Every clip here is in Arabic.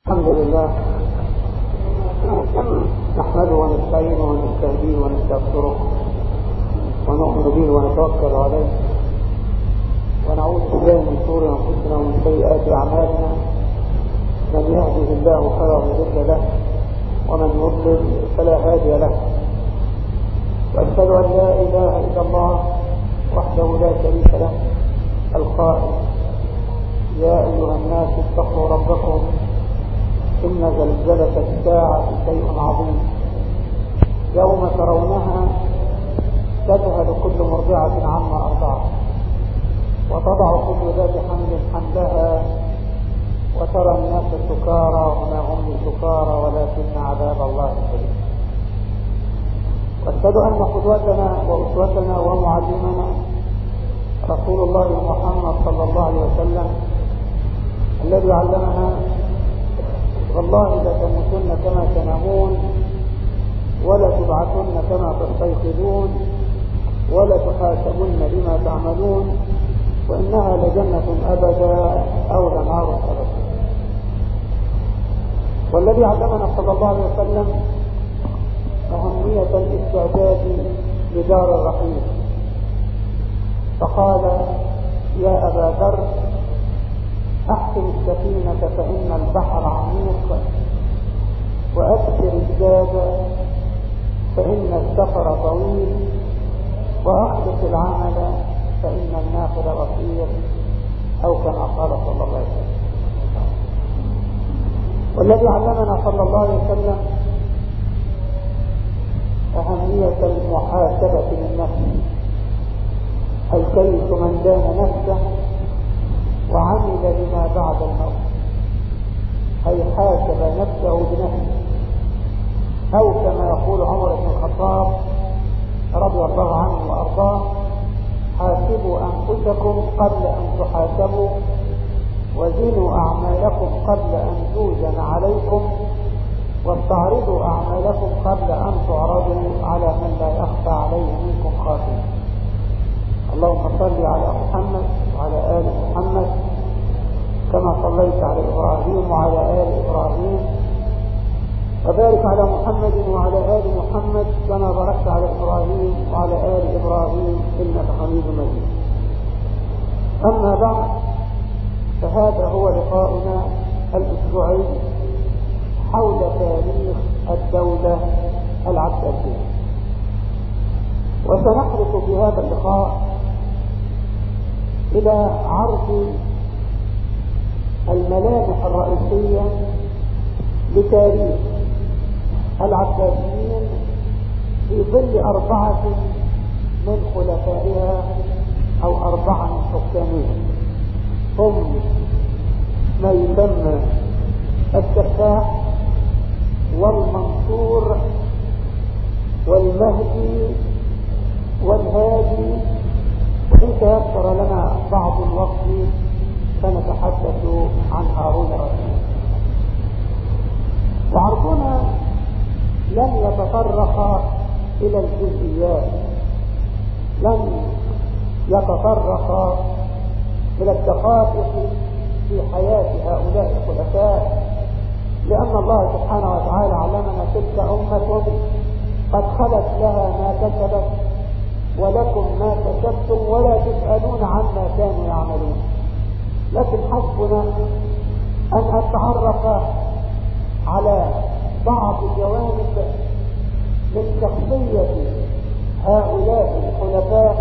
الحمد لله نحمده ونستعينه ونستهديه ونستغفره ونؤمن به ونتوكل عليه ونعوذ بالله من شرور انفسنا ومن سيئات اعمالنا. من يهده الله فلا مضل له ومن يضلل فلا هادي له. واشهد ان لا اله الا الله وحده لا شريك له القائل: يا ايها الناس اتقوا ربكم إن زلزلة الساعة شيء عظيم، يوم ترونها تذهل كل مرضعة عما أرضعت وتضع كل ذات حمل حملها وترى الناس سكارى وما هم بسكارى ولكن عذاب الله شديد. واشهد أن قدوتنا وأسوتنا ومعلمنا رسول الله محمد صلى الله عليه وسلم الذي علمنا: والله لا تموتن كما تنامون ولا تبعثن كما تستيقظون ولا تحاسبن بما تعملون وإنها لجنة أبدا أو لنار أبدا. والذي علمنا صلى الله عليه وسلم أهمية الاستعداد لدار الرحيل، فقال: يا أبا ذر أحسن السفينة فإن البحر عميق، وأكثر الزاد فإن السفر طويل، وأخلص العمل فإن النافذ رفيق، أو كما قال صلى الله عليه وسلم. والذي علمنا صلى الله عليه وسلم أهمية المحاسبة للنفس، الكيس من دان نفسه وعمل لما بعد الموت، أي حاسب نفسه بنفسه، أو كما يقول عمر بن الخطاب رضي الله عنه وأرضاه: حاسبوا أنفسكم قبل أن تحاسبوا، وزنوا أعمالكم قبل أن توزن عليكم، واستعرضوا أعمالكم قبل أن تعرضوا على من لا يخفى عليه منكم خافية. اللهم صل على محمد وعلى آل محمد كما صليت على إبراهيم وعلى آل إبراهيم، وبارك على محمد وعلى آل محمد كما باركت على إبراهيم وعلى آل إبراهيم إنك حميد مجيد. أما بعد، فهذا هو لقاؤنا الأسبوعي حول تاريخ الدولة العباسية، وسنحرص في هذا اللقاء إلى عرض الملامح الرئيسية لتاريخ العباسيين في ظل 4 من خلفائها أو 4 من حكامها، هم ما يسمى السفاح والمنصور والمهدي والهادي. وإن تيسر لنا بعض الوقت سنتحدث عن هارون الرشيد. وعرضنا لن يتطرق إلى الجزئيات، لن يتطرق إلى الدقائق في حياة هؤلاء الخلفاء، لأن الله سبحانه وتعالى علمنا: تلك أمة قد خلت لها ما كسبت ولكم ما كسبتم ولا تسألون عما كانوا يعملون. لكن حسبنا أن أتعرف على بعض جوانب من شخصية هؤلاء الخلفاء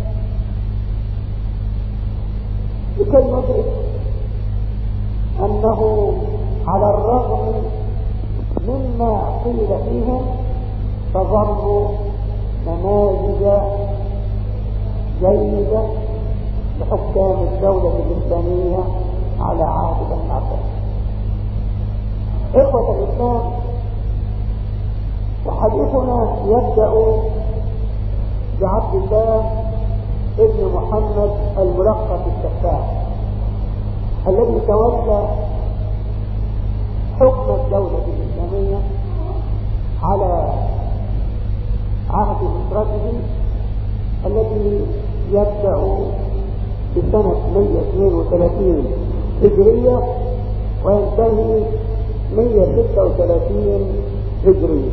لكي ندرك أنه على الرغم مما قيل فيهم فظلوا نماذج جيدة لحكام الدولة الإسلامية على عهد بني عباس. إخوة الإسلام، وحديثنا يبدأ بعبد الله ابن محمد الملقب بالسفاح، الذي تولى حكم الدولة الإسلامية على عهد أسرته الذي يبدأ بسنة 132 هجرية وينتهي 636 هجرية.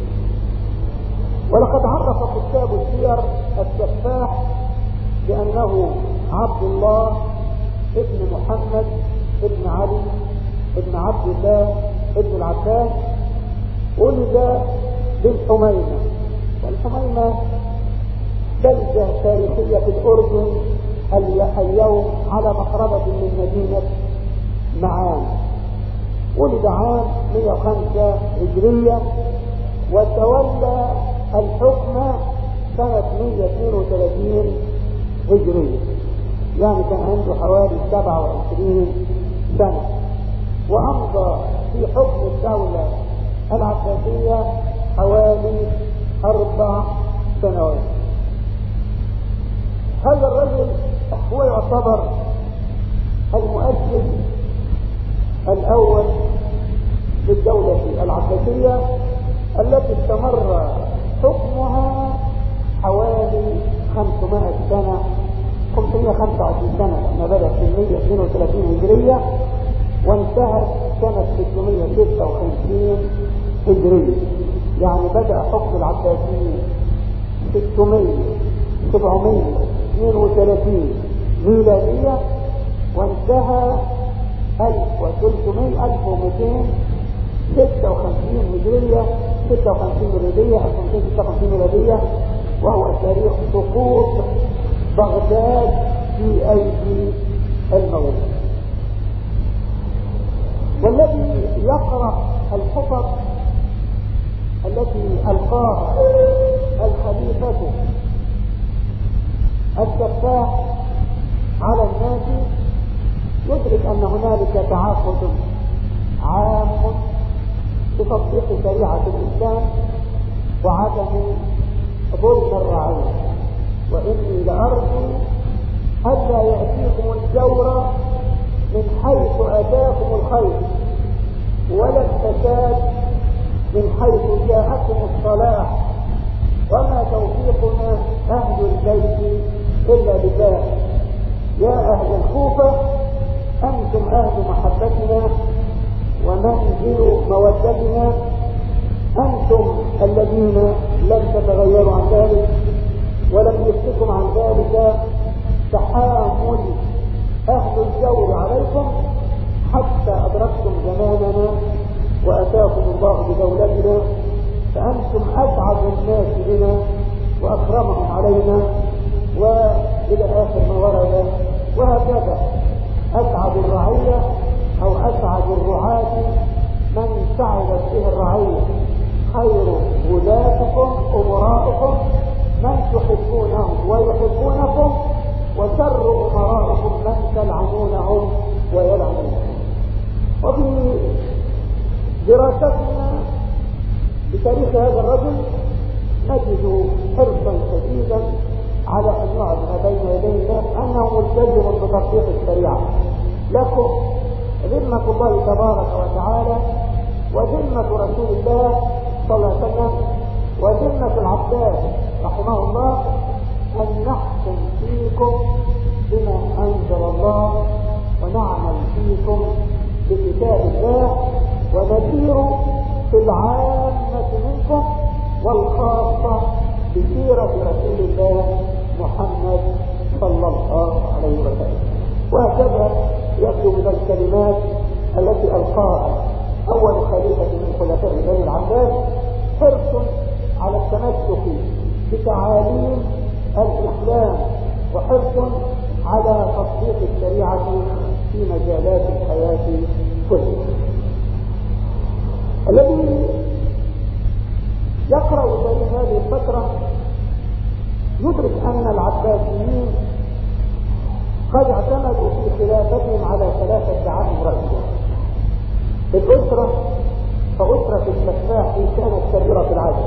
ولقد عرف كتاب السير السفاح بأنه عبد الله ابن محمد ابن علي ابن عبد الله ابن العباس، ولد بالحميمة. والحميمة بلدة تاريخية في الأردن اليوم على مقربة من مدينة معان. ولد عام 105 هجرية، وتولى الحكم سنة 132 هجرية، يعني كان عنده حوالي 27 سنة، وأمضى في حكم الدولة العباسية حوالي 4 سنوات. هذا الرجل هو يعتبر المؤسس الأول للدولة العباسية التي استمر حكمها حوالي 500 سنة، 525 سنة، لما بدأ في 132 هجرية وانتهى سنة 656 هجرية. يعني بدأ حكم العباسيين 732 ميلادية، وانتهى 1256 هجرية، 56 ميلادية، 1256 ميلادية، وهو تاريخ سقوط بغداد في أيدي المغرب. والذي يقرأ الخطب التي ألقاها الخليفة السفاح على الناس يدرك أن هنالك تعاقد عام بتطبيق شريعة الإسلام وعدم ظلم الرعية. وإني لأرجو ألا يأتيكم الجور من حيث أتاكم الخير، ولا الفساد من حيث جاءكم الصلاح، وما توفيقنا أهل البيت إلا بالله. يا أهل الكوفة أنتم أهل محبتنا ومنزل مودتنا، أنتم الذين لم تتغيروا عن ذلك، ولم يفتكم عن ذلك تحامل أهل الجور عليكم حتى أدركتم زماننا وأتاكم الله بدولتنا، فأنتم أسعد الناس بنا وأكرمهم علينا، وإلى آخر ما ورد. وهكذا أسعد الرعية أو أسعد الرعاة من سعدت به الرعية، خير ولاتكم أمراؤكم من تحبونهم ويحبونكم، وشر أمراؤكم من تلعنونهم ويلعنونكم. وفي دراستنا بتاريخ هذا الرجل نجد حرصا شديدا على أن يعلن بين يدي الناس أنه ملتزم بتطبيق الشريعة. لكم ذمة الله تبارك وتعالى وذمة رسول الله صلى الله عليه وسلم وذمة العباس رحمه الله أن نحكم فيكم بما أنزل الله، ونعمل فيكم بكتاب الله، ونسير في العامة منكم والخاصة بسيرة رسول الله محمد صلى الله عليه وسلم. وهكذا يبدو من الكلمات التي ألقاها أول خليفة من خلفاء بني العباس حرص على التمسك بتعاليم الإسلام، وحرص على تطبيق الشريعة في مجالات الحياة كلها. الذي يقرأ تاريخ هذه الفترة يدرك أن العباسيين قد اعتمدوا في خلافتهم على 3 دعائم رئيسية. الأسرة فأسرة السفاح كانت كبيرة العدد.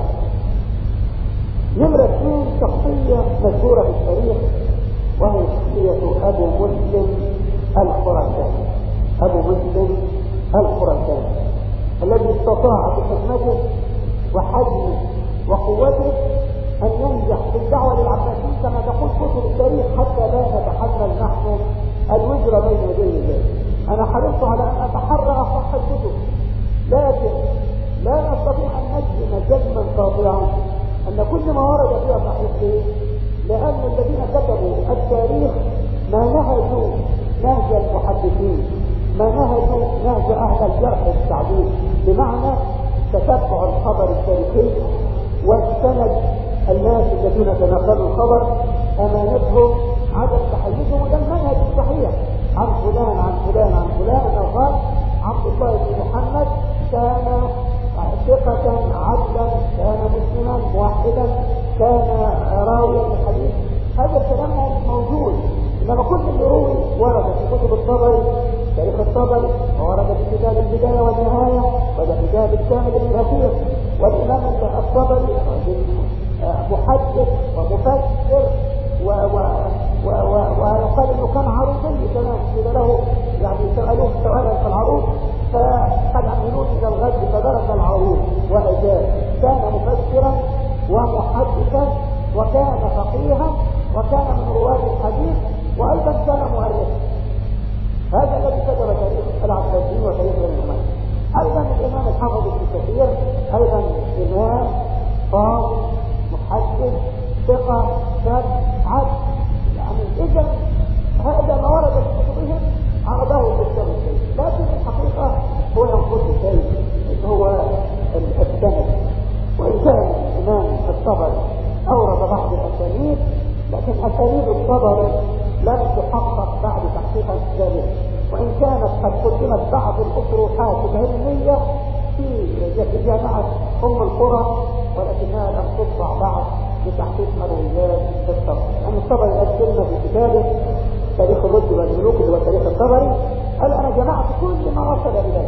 نمرة 2 شخصية مشهورة في التاريخ، وهي شخصية أبو مسلم الخراساني. أبو مسلم الخراساني الذي استطاع بحكمته وحجمه وقوته أن ينجح في الدعوة للعباسيين كما تقول كتب التاريخ، حتى لا نتحمل نحن الوزر بين يدي الله. أنا حرصت على أن أتحرى أصح الكتب، لكن لا نستطيع أن نجزم جزما قاطعا أن كل ما ورد فيها صحيح، لأن الذين كتبوا التاريخ ما نهجوا نهج المحدثين، ما نهجوا نهج أهل الجرح والتعديل، بمعنى تتبع الخبر التاريخي والسند. الناس الذين تنقلوا الخبر أمانتهم عدم تحيزهم، وده المنهج الصحيح عن فلان عن فلان عن فلان أنه قال عبد الله بن محمد كان ثقة عدلا، كان مسلما موحدا، كان راويا للحديث. هذا الكلام موجود، انما كل اللي روي ورد في كتب الطبري، تاريخ الطبري، وورد في كتاب البداية والنهاية، وده كتاب الكامل ابن كثير، والإمام الطبري محدث ومفسر ويقال انه كان عروضي كمان، كده له يعني سألوه سؤالا في العروض فقد عملوه الى الغد فدرس العروض واجاب. كان مفسرا ومحدثا وكان فقيها وكان من رواه الحديث وايضا كان مؤرخا. هذا الذي كتب تاريخ العباسيين وتاريخ الامويين. ايضا الامام الحافظ ابن كثير ايضا امام فاضل محدث ثقه شاب عدل، يعني اذا هذا ما ورد في كتبهم عرضه بالكتاب الشيء، لكن الحقيقه هو ينقص شيء هو السند. وان كان الامام الطبري اورد بعض الاسانيد، لكن اسانيد الطبري لم تحقق بعد تحقيقا ذلك، وان كانت قد قدمت بعض الاطروحات العلميه في جامعه ام القرى، ولكنها لم تطبع بعد لتحقيق مرويات الطبري. يعني الطبري قدمنا في كتابه تاريخ الرشد والملوك اللي هو تاريخ الطبري، قال انا جمعت كل ما وصل اليه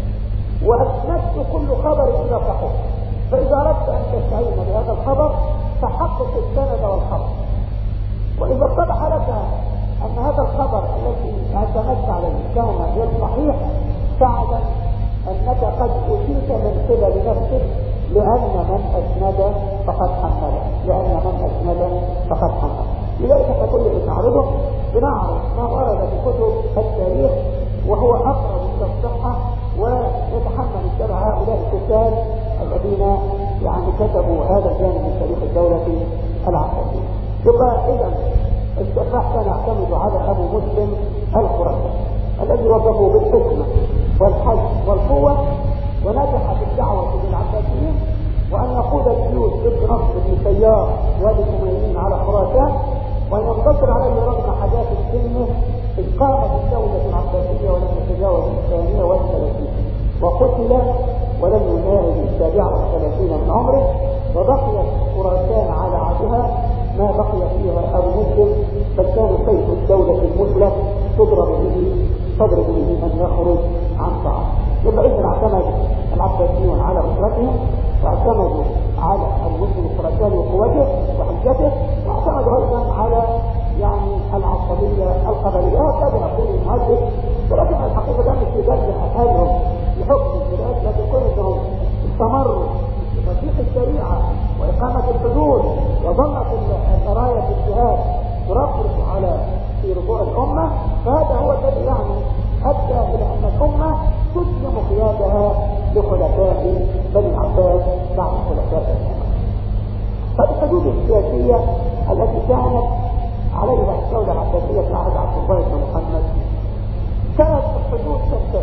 واسندت كل خبر الى صحيح، فاذا اردت ان تستعين بهذا الخبر فحقق السند والخبر، واذا اتضح لك ان هذا الخبر الذي اعتمدت عليه كان غير صحيح فاعلم انك قد اوتيت من قبل نفسك، لان من اسند فقد حمل، لان من اسند فقد حمل. لذلك فكل اللي نعرضه بنعرض ما ورد في كتب التاريخ وهو اقرب الى الصحه، ويتحمل الشرع هؤلاء الكتاب الذين يعني كتبوا هذا الجانب من تاريخ الدوله العباسيه. يبقى اذا السفاح كان يعتمد على ابو مسلم الخراساني الذي وصفه بالحكمه والحج والقوه، ونجح في الدعوه للعباسيين وان يقود الجيوش ضد نصر بن سيار والامويين على خراسان، وان ينتصر عليه رغم حداثه سنه، اذ قامت الدوله العباسيه ولم يتجاوز 32 وقتل ولم يناهز 37 من عمره، وبقيت خراسان على عهدها ما بقي فيها ابو مسلم، بل كان سيف الدوله المسلم تضرب به من يخرج عن طاعه. يبقى اذا اعتمد العباسيون على اسرتهم، واعتمدوا على المسلم الخراساني وقوته وحجته، واعتمدوا ايضا على يعني العصبيه القبليه. هكذا يقول المؤلف، ولكن الحقيقه ده مش يجرح حالهم لحكم البلاد، لكن كونهم استمروا في تطبيق الشريعه واقامه الحدود، وظلت الرايه الجهاد ترفرف على في ربوع الامه، فهذا هو الذي يعني ادى الى ان الامه تسلم قيادها لخلفاء بني العباس بعد خلفاء الامه. فالحدود السياسيه التي كانت عليها الدوله العباسيه في عهد عبد الله بن محمد كانت الحدود تمتد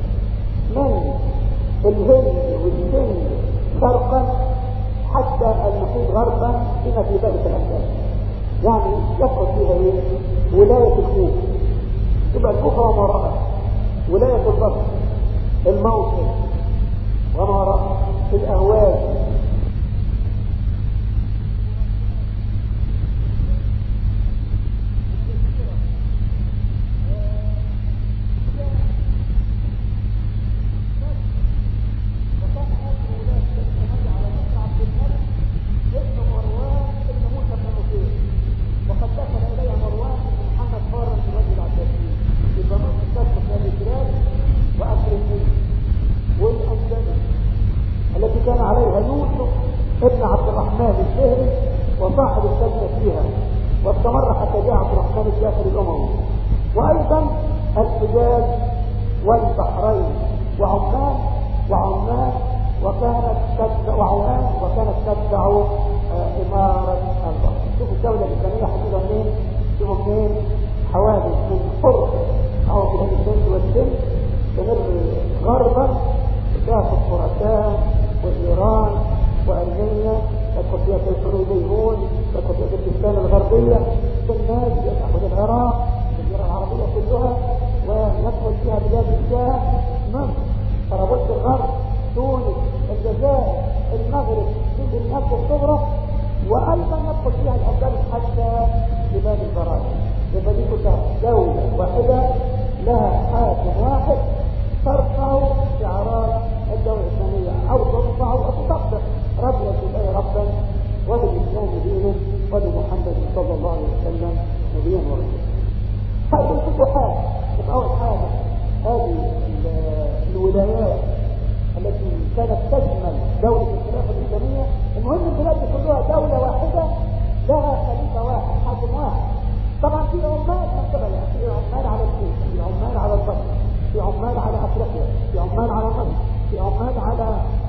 من الهند والسند شرقا حتى المحيط غربا بما في ذلك الاندلس، يعني يدخل فيها ولايه الكوفه، تبقى الكوفه وما وراءها، ولايه البصره، الموصل وما وراءها، الاهواز، ابن عبد الرحمن الشهري وصاحب الكلمة فيها، واستمر حتى جاء عبد الرحمن الجعفري الأموي، وأيضا الحجاز والبحرين وعمان ووزعوا إمارة البحر. شوفوا الدولة الإسلامية حدودها منين؟ شوفوا منين؟ حوادث من قرب أو بلاد الهند والسند تمر غربا تاخذ خراسان وإيران وأرمينيا وقضية الحروبيون وقضية تركستان الغربية والناس تأخذ العراق والجزيرة العربية كلها وندخل فيها بلاد الشام مصر طرابلس الغرب تونس الجزائر المغرب جزء من مصر الصغرى وأيضا ندخل فيها الأندلس حتى بلاد البراكين. يبقى دي كلها دولة واحدة لها حاكم واحد ترفع شعارات الدولة الإسلامية أو ترفع أو تطبق ربنا بالله ربا وبالإسلام دينا وبمحمد صلى الله عليه وسلم نبيا ورسولا. هذه الفتوحات أول حاجة هذه الولايات التي كانت تشمل دولة الخلافة الإسلامية. المهم البلاد كلها دولة واحدة لها خليفة واحد حاكم واحد. طبعا في عمال مكتبة في عمال على الكوفة في عمال على البصرة في عمال على أفريقيا في عمال على مصر في عمال على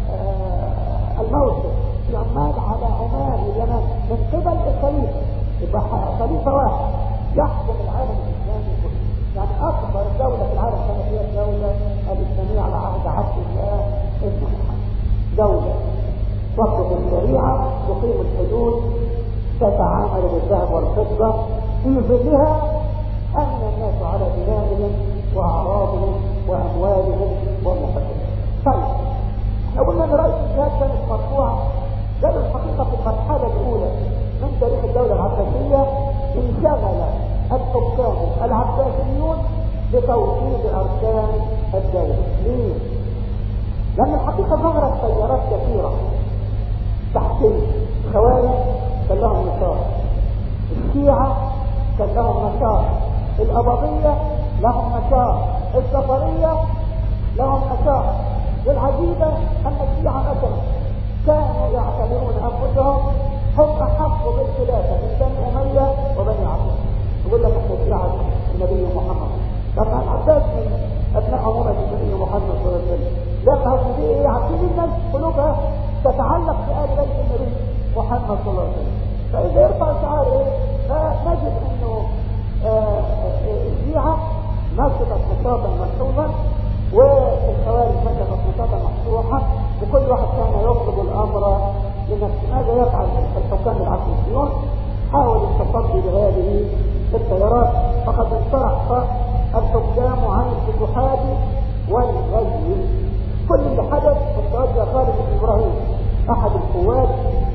الموصل في عمال على عمان واليمن من قبل الخليفة. يبقى خليفة واحد يحكم العالم الإسلامي كله. يعني أكبر دولة في العالم كانت هي الدولة الإسلامية على عهد عبد الله بن محمد. دولة تطبق الشريعة تقيم الحدود تتعامل بالذهب والفضة في ظلها أمن الناس على دمائهم وأعراضهم وأموالهم ومقدمهم. طيب احنا قلنا ان رئيس الجهاد كانت مرفوعة. ده الحقيقة في المرحلة الأولى من تاريخ الدولة العباسية انشغل الحكام العباسيون بتوحيد أركان الدولة. ليه؟ لأن الحقيقة ظهرت تيارات كثيرة تحكيم. الخوارج كان لهم نشاط، الشيعة كان لهم نشاط، الأباضية لهم نشاط، السفرية لهم نشاط. والعجيبة أن الشيعة مثلا كانوا يعتبرون أنفسهم هم أحق بالخلافة من بني أمية وبني عباس. يقول لك احنا الشيعة النبي محمد، لما العباس من أبناء عمومة النبي محمد صلى الله عليه وسلم، لما هتلاقيه عارفين الناس قلوبها تتعلق بآل بيت النبي محمد صلى الله عليه وسلم. فإذا يرفع شعار فنجد أنه الشيعة نشطت نشاطا ملحوظا والخوارج نشطت نشاطا مفتوحا وكل واحد كان يطلب الأمر لنفسه. ماذا يفعل الحكام العباسيون؟ حاولوا التصدي بهذه التيارات فقد انصرف الحكام عن الفتوحات والغزو. كل اللي حدث توجه خالد بن إبراهيم أحد القوات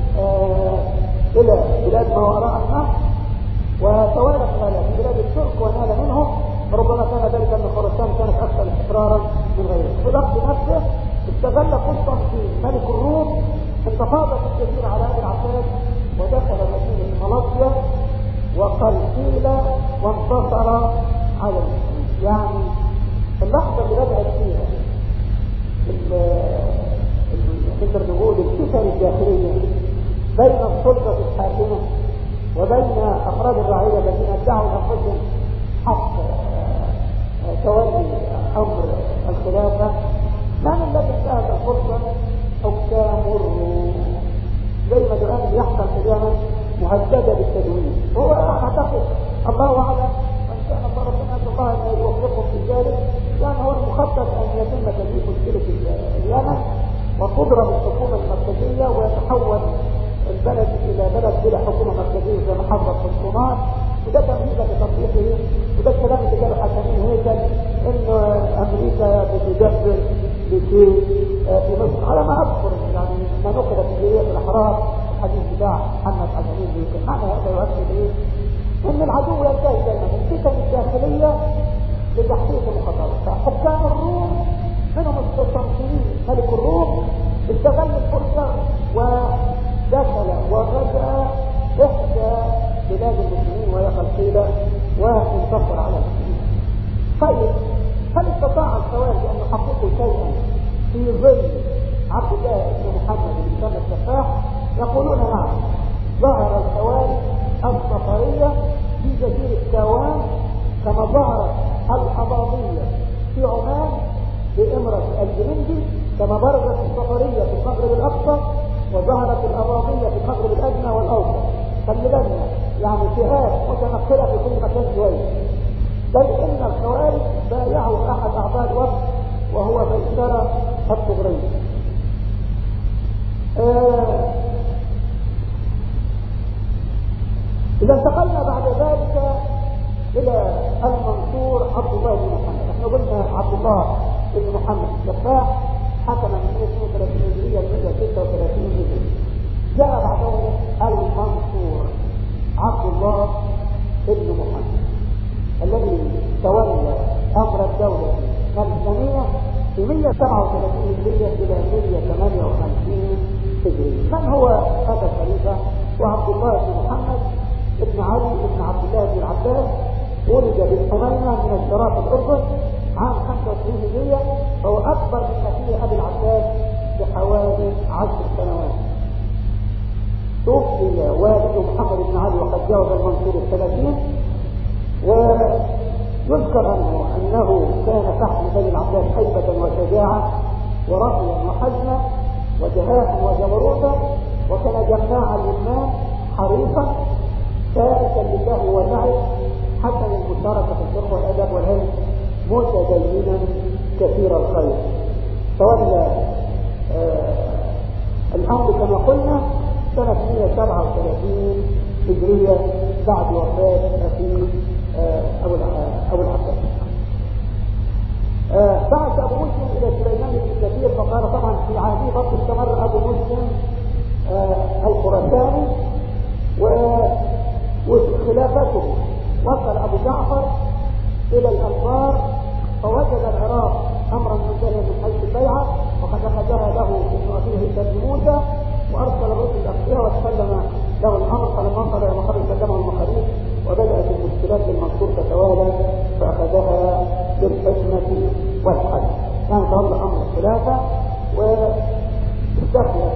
إلى بلاد ما وراء النهر وتوالى خلاله في بلاد الترك ونال منهم. ربما كان ذلك أن خراسان كانت أكثر استقرارا من غيره. في الوقت نفسه استغل قسطنطين ملك الروم انتفاضة الجزيرة على يد العباس ودخل مدينة مالطيا وقلقيلة وانتصر على المسلمين. يعني اللحظة اللي بدأت فيها نقدر نقول الفتن الداخلية بين السلطة الحاكمة وبين أفراد الرعية الذين ادعوا أنفسهم حق تولي أمر الخلافة. من الذي انتهت الفرصة؟ حكام الروم. زي ما الآن يحصل في اليمن مهددة بالتدوين. هو أعتقد الله أعلم أن كان ربنا الله أن يوفقهم في ذلك. يعني هو المخطط أن يتم تدوين مشكلة اليمن وتضرب الحكومة المركزية ويتحول البلد إلى بلد بلا حكومة مركزية زي ما حصل في الصومال. وده تمهيدا لتطبيقه. وده الكلام اللي قاله حسنين هيكل إنه أمريكا بتدبر بشيء في مصر على ما أذكر. يعني ما نقل في جريدة الأحرار الحديث بتاع محمد حسنين هيكل. معنى هذا يؤكد إيه؟ إن العدو ينتهي دائما الفتن الداخلية لتحقيق المخاطرات. فحكام الروم منهم القسطنطيني ملك الروم استغل الفرصة ودخل وغزا إحدى بلاد المسلمين وهي قلقيلة وانتصر على المسلمين. طيب هل استطاع الخوارج أن يحققوا شيئا في ظل عبد الله بن محمد بن سلمة السفاح؟ يقولون نعم. ظهر الخوارج السفرية في جزيرة تاوان كما ظهرت الأباضية في عمان بإمرة الجرندي، كما برزت السفرية في المغرب الأقصى وظهرت الأراضية في المغرب الأدنى والأوسط. خلي بالنا يعني فئات متنقلة في كل مكان شوية. بل إن الخوارج بايعوا أحد أعضاء الوفد وهو ميسرة الطغري. إذا انتقلنا بعد ذلك إلى المنصور عبد الله بن محمد. احنا قلنا عبد الله بن محمد السفاح حكم من 32 هجرية ل 136 هجرية. جاء بعده المنصور عبد الله بن محمد الذي تولى أمر الدولة الإسلامية في 137 هجرية إلى 158 هجرية. من هو هذا الخليفة؟ وعبد الله بن محمد ابن علي بن عبد الله بن العباس، ولد بالحميمة من الشراف الأردن عام 25 هجرية، فهو أكبر من أخيه أبي العباس بحوالي 10 سنوات. توفي والد محمد بن علي وقد جاوز المنصور 30. ويذكر عنه أنه كان تحت بني العباس هيبة وشجاعة ورأيا وحزما وجهاء وجبروتا، وكان جماعا للناس حريصا تاركا لله ومعه حتى المشاركة في الفقه والأدب والعلم، متدينا كثير الخير. تولى الأمر كما قلنا سنة 137 هجرية بعد وفاة أخيه أبو العباس. بعث أبو مسلم إلى سليمان بن كثير، فقال طبعا في عهده برضه استمر أبو مسلم الخراساني وخلافته. وصل أبو جعفر إلى الأنبار فوجد العراق أمرا منتهيا من حيث البيعة، وقد أخذها له ابن أخيه بن موسى، وأرسل الرسل أخيرا وتسلم له الأمر. فلما وصل إلى مقر سلمه المخاليف وبدأت المشكلات للمنصور تتوالى، فأخذها بالحكمة والحل. كان تولى أمر الخلافة واستخلف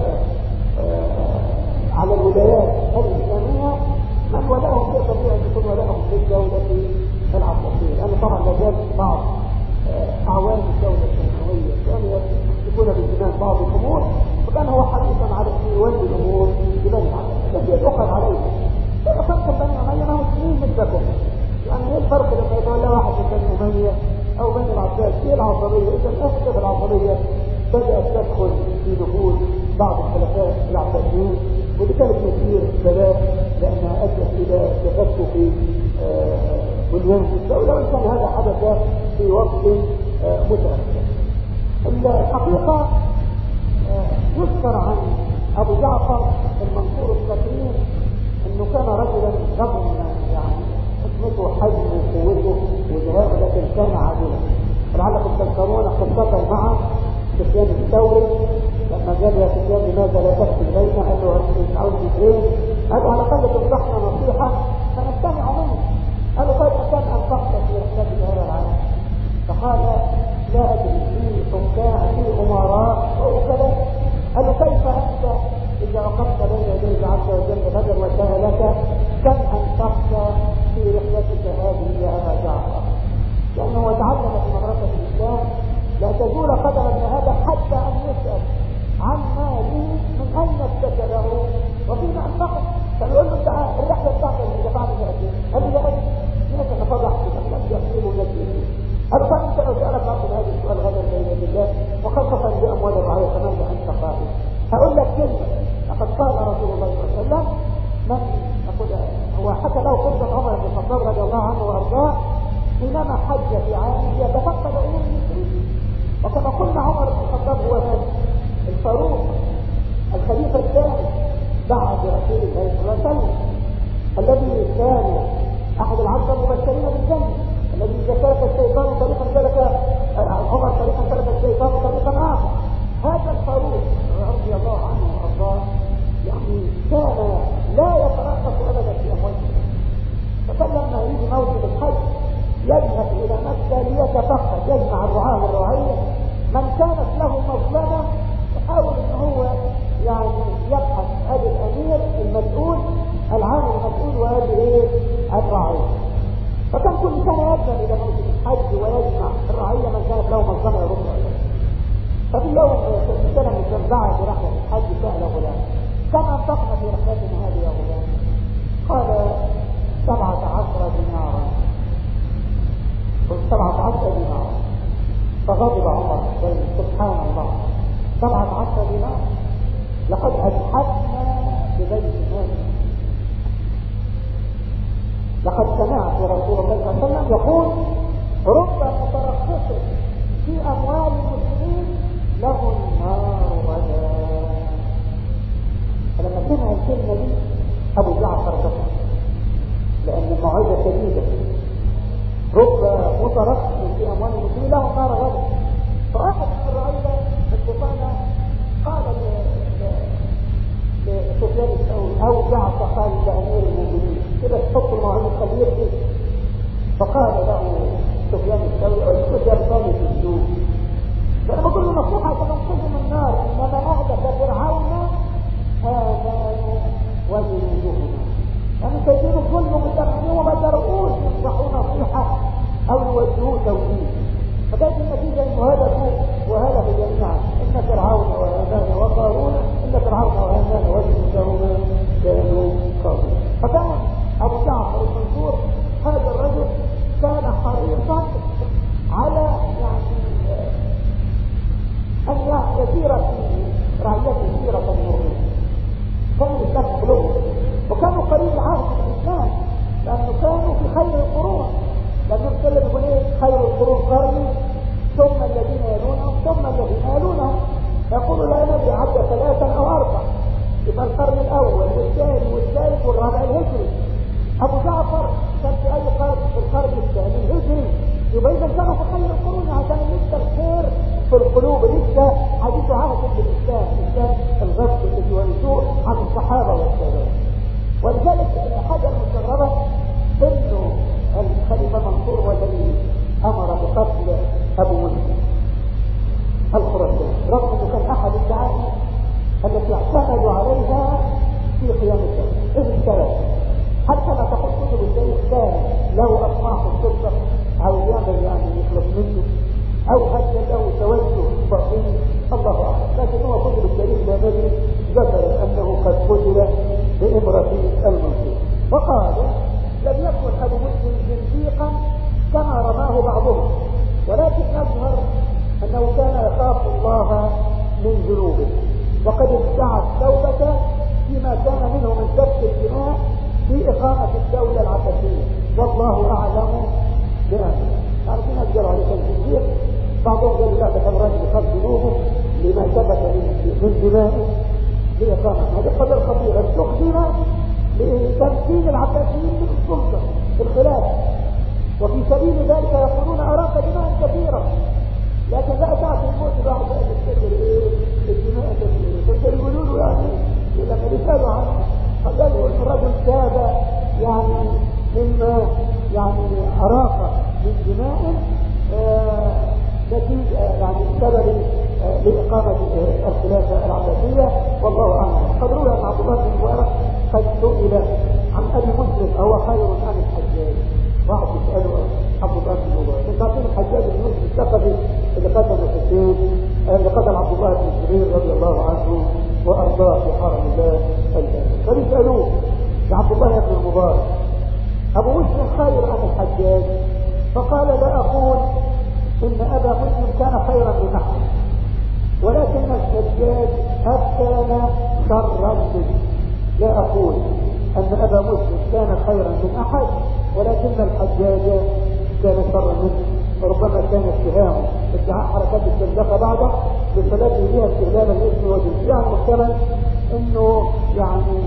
على الولايات الإسلامية من ولاهم في طبيعة يكون ولاهم في الدولة العباسية، لأن طبعا لازال بعض أعوان الدولة الأموية كانوا يكون بالزمان بعض الأمور، وكان هو حريصا على أن يولي الأمور ببني العباس التي يتأخذ عليه. فرق بني أمية ما هو سنين مثلكم، يعني ايه الفرق لما يتولى واحد من بني أمية أو بني العباس؟ هي العصبية. إذا الأسباب العصبية بدأت تدخل في نفوذ بعض الخلفاء العباسيين، ودي كانت كثير السبب لأنها أدت إلى تفكك بنيان الدولة، وإن كان هذا حدث في وقت متأخر. الحقيقة يذكر عن أبو جعفر المنصور الثقيل أنه كان رجلا رغم يعني حكمته حجم وقوته وجهاءه، لكن كان عادلا. لعلكم تذكرون قصته مع سفيان الثوري لما قال يا سفيان لماذا لا تحكي بيننا؟ قال له أنت عاوز إيه؟ قال له على الأقل تنصحنا نصيحة فنستمع منه. قال له طيب كان أنفقت في رحلة هذا العالم؟ فقال لا أدري في حكام في أمراء وكذا. قال له كيف أنت إذا وقفت بين يديك عز وجل بدر وسألك كم أنفقت في رحلتك هذه يا أبا جعفر؟ لأنه تعلم في مدرسة الإسلام لا تزول قدم ابن آدم حتى أن يسأل عن ماله من أين اكتسبه وفيما أنفقه. فنقول له تعال الرحلة بتاعتك اللي دفعت فيها قد إيه؟ قال لي لا أدري. لماذا تفضح لم يحسبه نفسه؟ قال طيب أنت لو سألك عن هذا السؤال غدا بين الله وخاصة بأموال الرعاية كمان أنت قائل. هقول لك كلمة لقد قال رسول الله صلى الله عليه وسلم من أقول هو حكى له قصة عمر بن الخطاب رضي الله عنه وأرضاه حينما حج في عام يتفقد أمور المسلمين. وكما قلنا عمر بن الخطاب هو الفاروق الخليفة الثاني بعد رسول الله صلى الله عليه وسلم، الذي كان أحد العشرة المبشرين بالجنة، الذي إذا سلك الشيطان طريقا سلك عمر طريقا سلك الشيطان طريقا آخر. هذا الفاروق رضي الله عنه وأرضاه يعني كان لا يترقص أبدا في أمواله. فكان لما يجي موسم الحج يذهب إلى مكة ليتفقد، يجمع الرعاة والرعية من كانت له مظلمة يحاول أن هو يعني يبحث هذا الأمير المسؤول العام المسؤول وهذه الرعية. فكان كل سنة يذهب إلى موسم الحج ويجمع الرعية من كانت له مظلمة يرد عليها. ففي يوم في السنة المجمعة برحلة الحج سأل غلام كم أنفقنا في رحلتنا هذه يا غلام؟ قال 17 دينارا. قلت 17 دينارا. فغضب عمر سبحان الله، 17 دينار لقد أجحفنا ببيت مال. لقد سمعت رسول الله صلى الله عليه وسلم يقول رب مترخص في أموال المسلمين له النار غدا. فلما سمع الكلمة دي أبو جعفر بكى، لأن الموعظة شديدة. رب مترخص في أموال المسلمين له النار غدا. فأحد من الرعية السلطانة قال لسفيان الثوري أو جعفر قال لأمير المؤمنين كده تحط الموعظة الخبير دي. فقال له سفيان الثوري سفيان الثوري في السوق، فأنا بقول له نصيحة تنقذ من النار، إنما أحدث فرعون آذان وجنودهما. يعني سيدين الظلم متأخرين وما جرؤوش ينصحوا نصيحة أو يوجهوا توجيه. فكانت النتيجة إنه هدفوا وهدفوا جميعا. إن فرعون وهامان وقارون، إن فرعون وهامان وجنودهما كانوا قارون. فكان أبو جعفر المنصور هذا الرجل كان حريصا على أن يسير في رعيته سيرة النور. كانوا الناس قلوبهم وكانوا قريب العهد بالإسلام، لأنه كانوا في خير القرون. لأنه يتكلم يقول إيه؟ خير القرون قرني ثم الذين يلونهم ثم الذين يلونهم. يقول لا ندري عد 3 أو 4. يبقى القرن الأول والثاني والثالث والرابع الهجري. أبو جعفر كان في أي قرن؟ في القرن الثاني الهجري. يبقى إذا كانوا في خير القرون عشان لسه الخير في القلوب، لسه حديث عهد بالإسلام، الإسلام الغزو الذي ورثوه عن الصحابة والتابعين. ولذلك حاجة مستغربة إنه الخليفة منصور هو الذي أمر بقتل أبو مسلم الخراساني، رغم أنه كان أحد الدعائم التي اعتمدوا عليها في قيام الدولة. إيه السبب؟ حتى ما تقول كتب التاريخ كان له أطماع في السلطة أو يعمل يخلص منه أو حتى له توجه باطني، الله أعلم. لكن هو كتب التاريخ لا ندري ذكر أنه قد قتل بإمرة المنصور. وقال لم يكن أبو مسلم زنديقا كما رماه بعضهم، ولكن يظهر أنه كان يخاف الله من ذنوبه، وقد ادعى التوبة فيما كان منه من سفك الدماء في إقامة الدولة العباسية، والله أعلم بأمره. عارفين أجل عليك الزنديق، بعضهم قال لا تفرج بخاف ذنوبه لما ثبت من دمائه لإقامة. هذه قدر خطيرة استخدم لتمكين العباسيين من السلطة في الخلافة، وفي سبيل ذلك يقولون أراك دماء كثيرة، لكن لا تعطي الموت بعد أن يستجر الدماء كثيرة. فيقولون له يعني لما رسالوا عنه قالوا الرجل تاب يعني مما يعني أراك من دماء نتيجة يعني سبب لإقامة الخلافة العباسية، والله أعلم. قد روي أن عبد الله بن مبارك قد سئل عن أبي مسلم أهو خير عن الحجاج. واحد يسأله عبد الله بن مبارك، انت عارفين الحجاج بن يوسف الثقفي اللي قتل الحسين، اللي قتل عبد الله بن الزبير رضي الله عنه وأرضاه في حرم الله الآن. فبيسألوه لعبد الله بن المبارك أبو مسلم خير عن الحجاج؟ فقال لا أقول إن أبا مسلم كان خيرا من أحد، ولكن الحجاج كان شرا منه. لا أقول أن أبا مسلم كان خيرا من أحد، ولكن الحجاج كان شرا منه. وربما كان اتهامه ادعاء حركات الزندقة بعده بصلاته بها استغلال الاسم والجنس. يعني محتمل انه يعني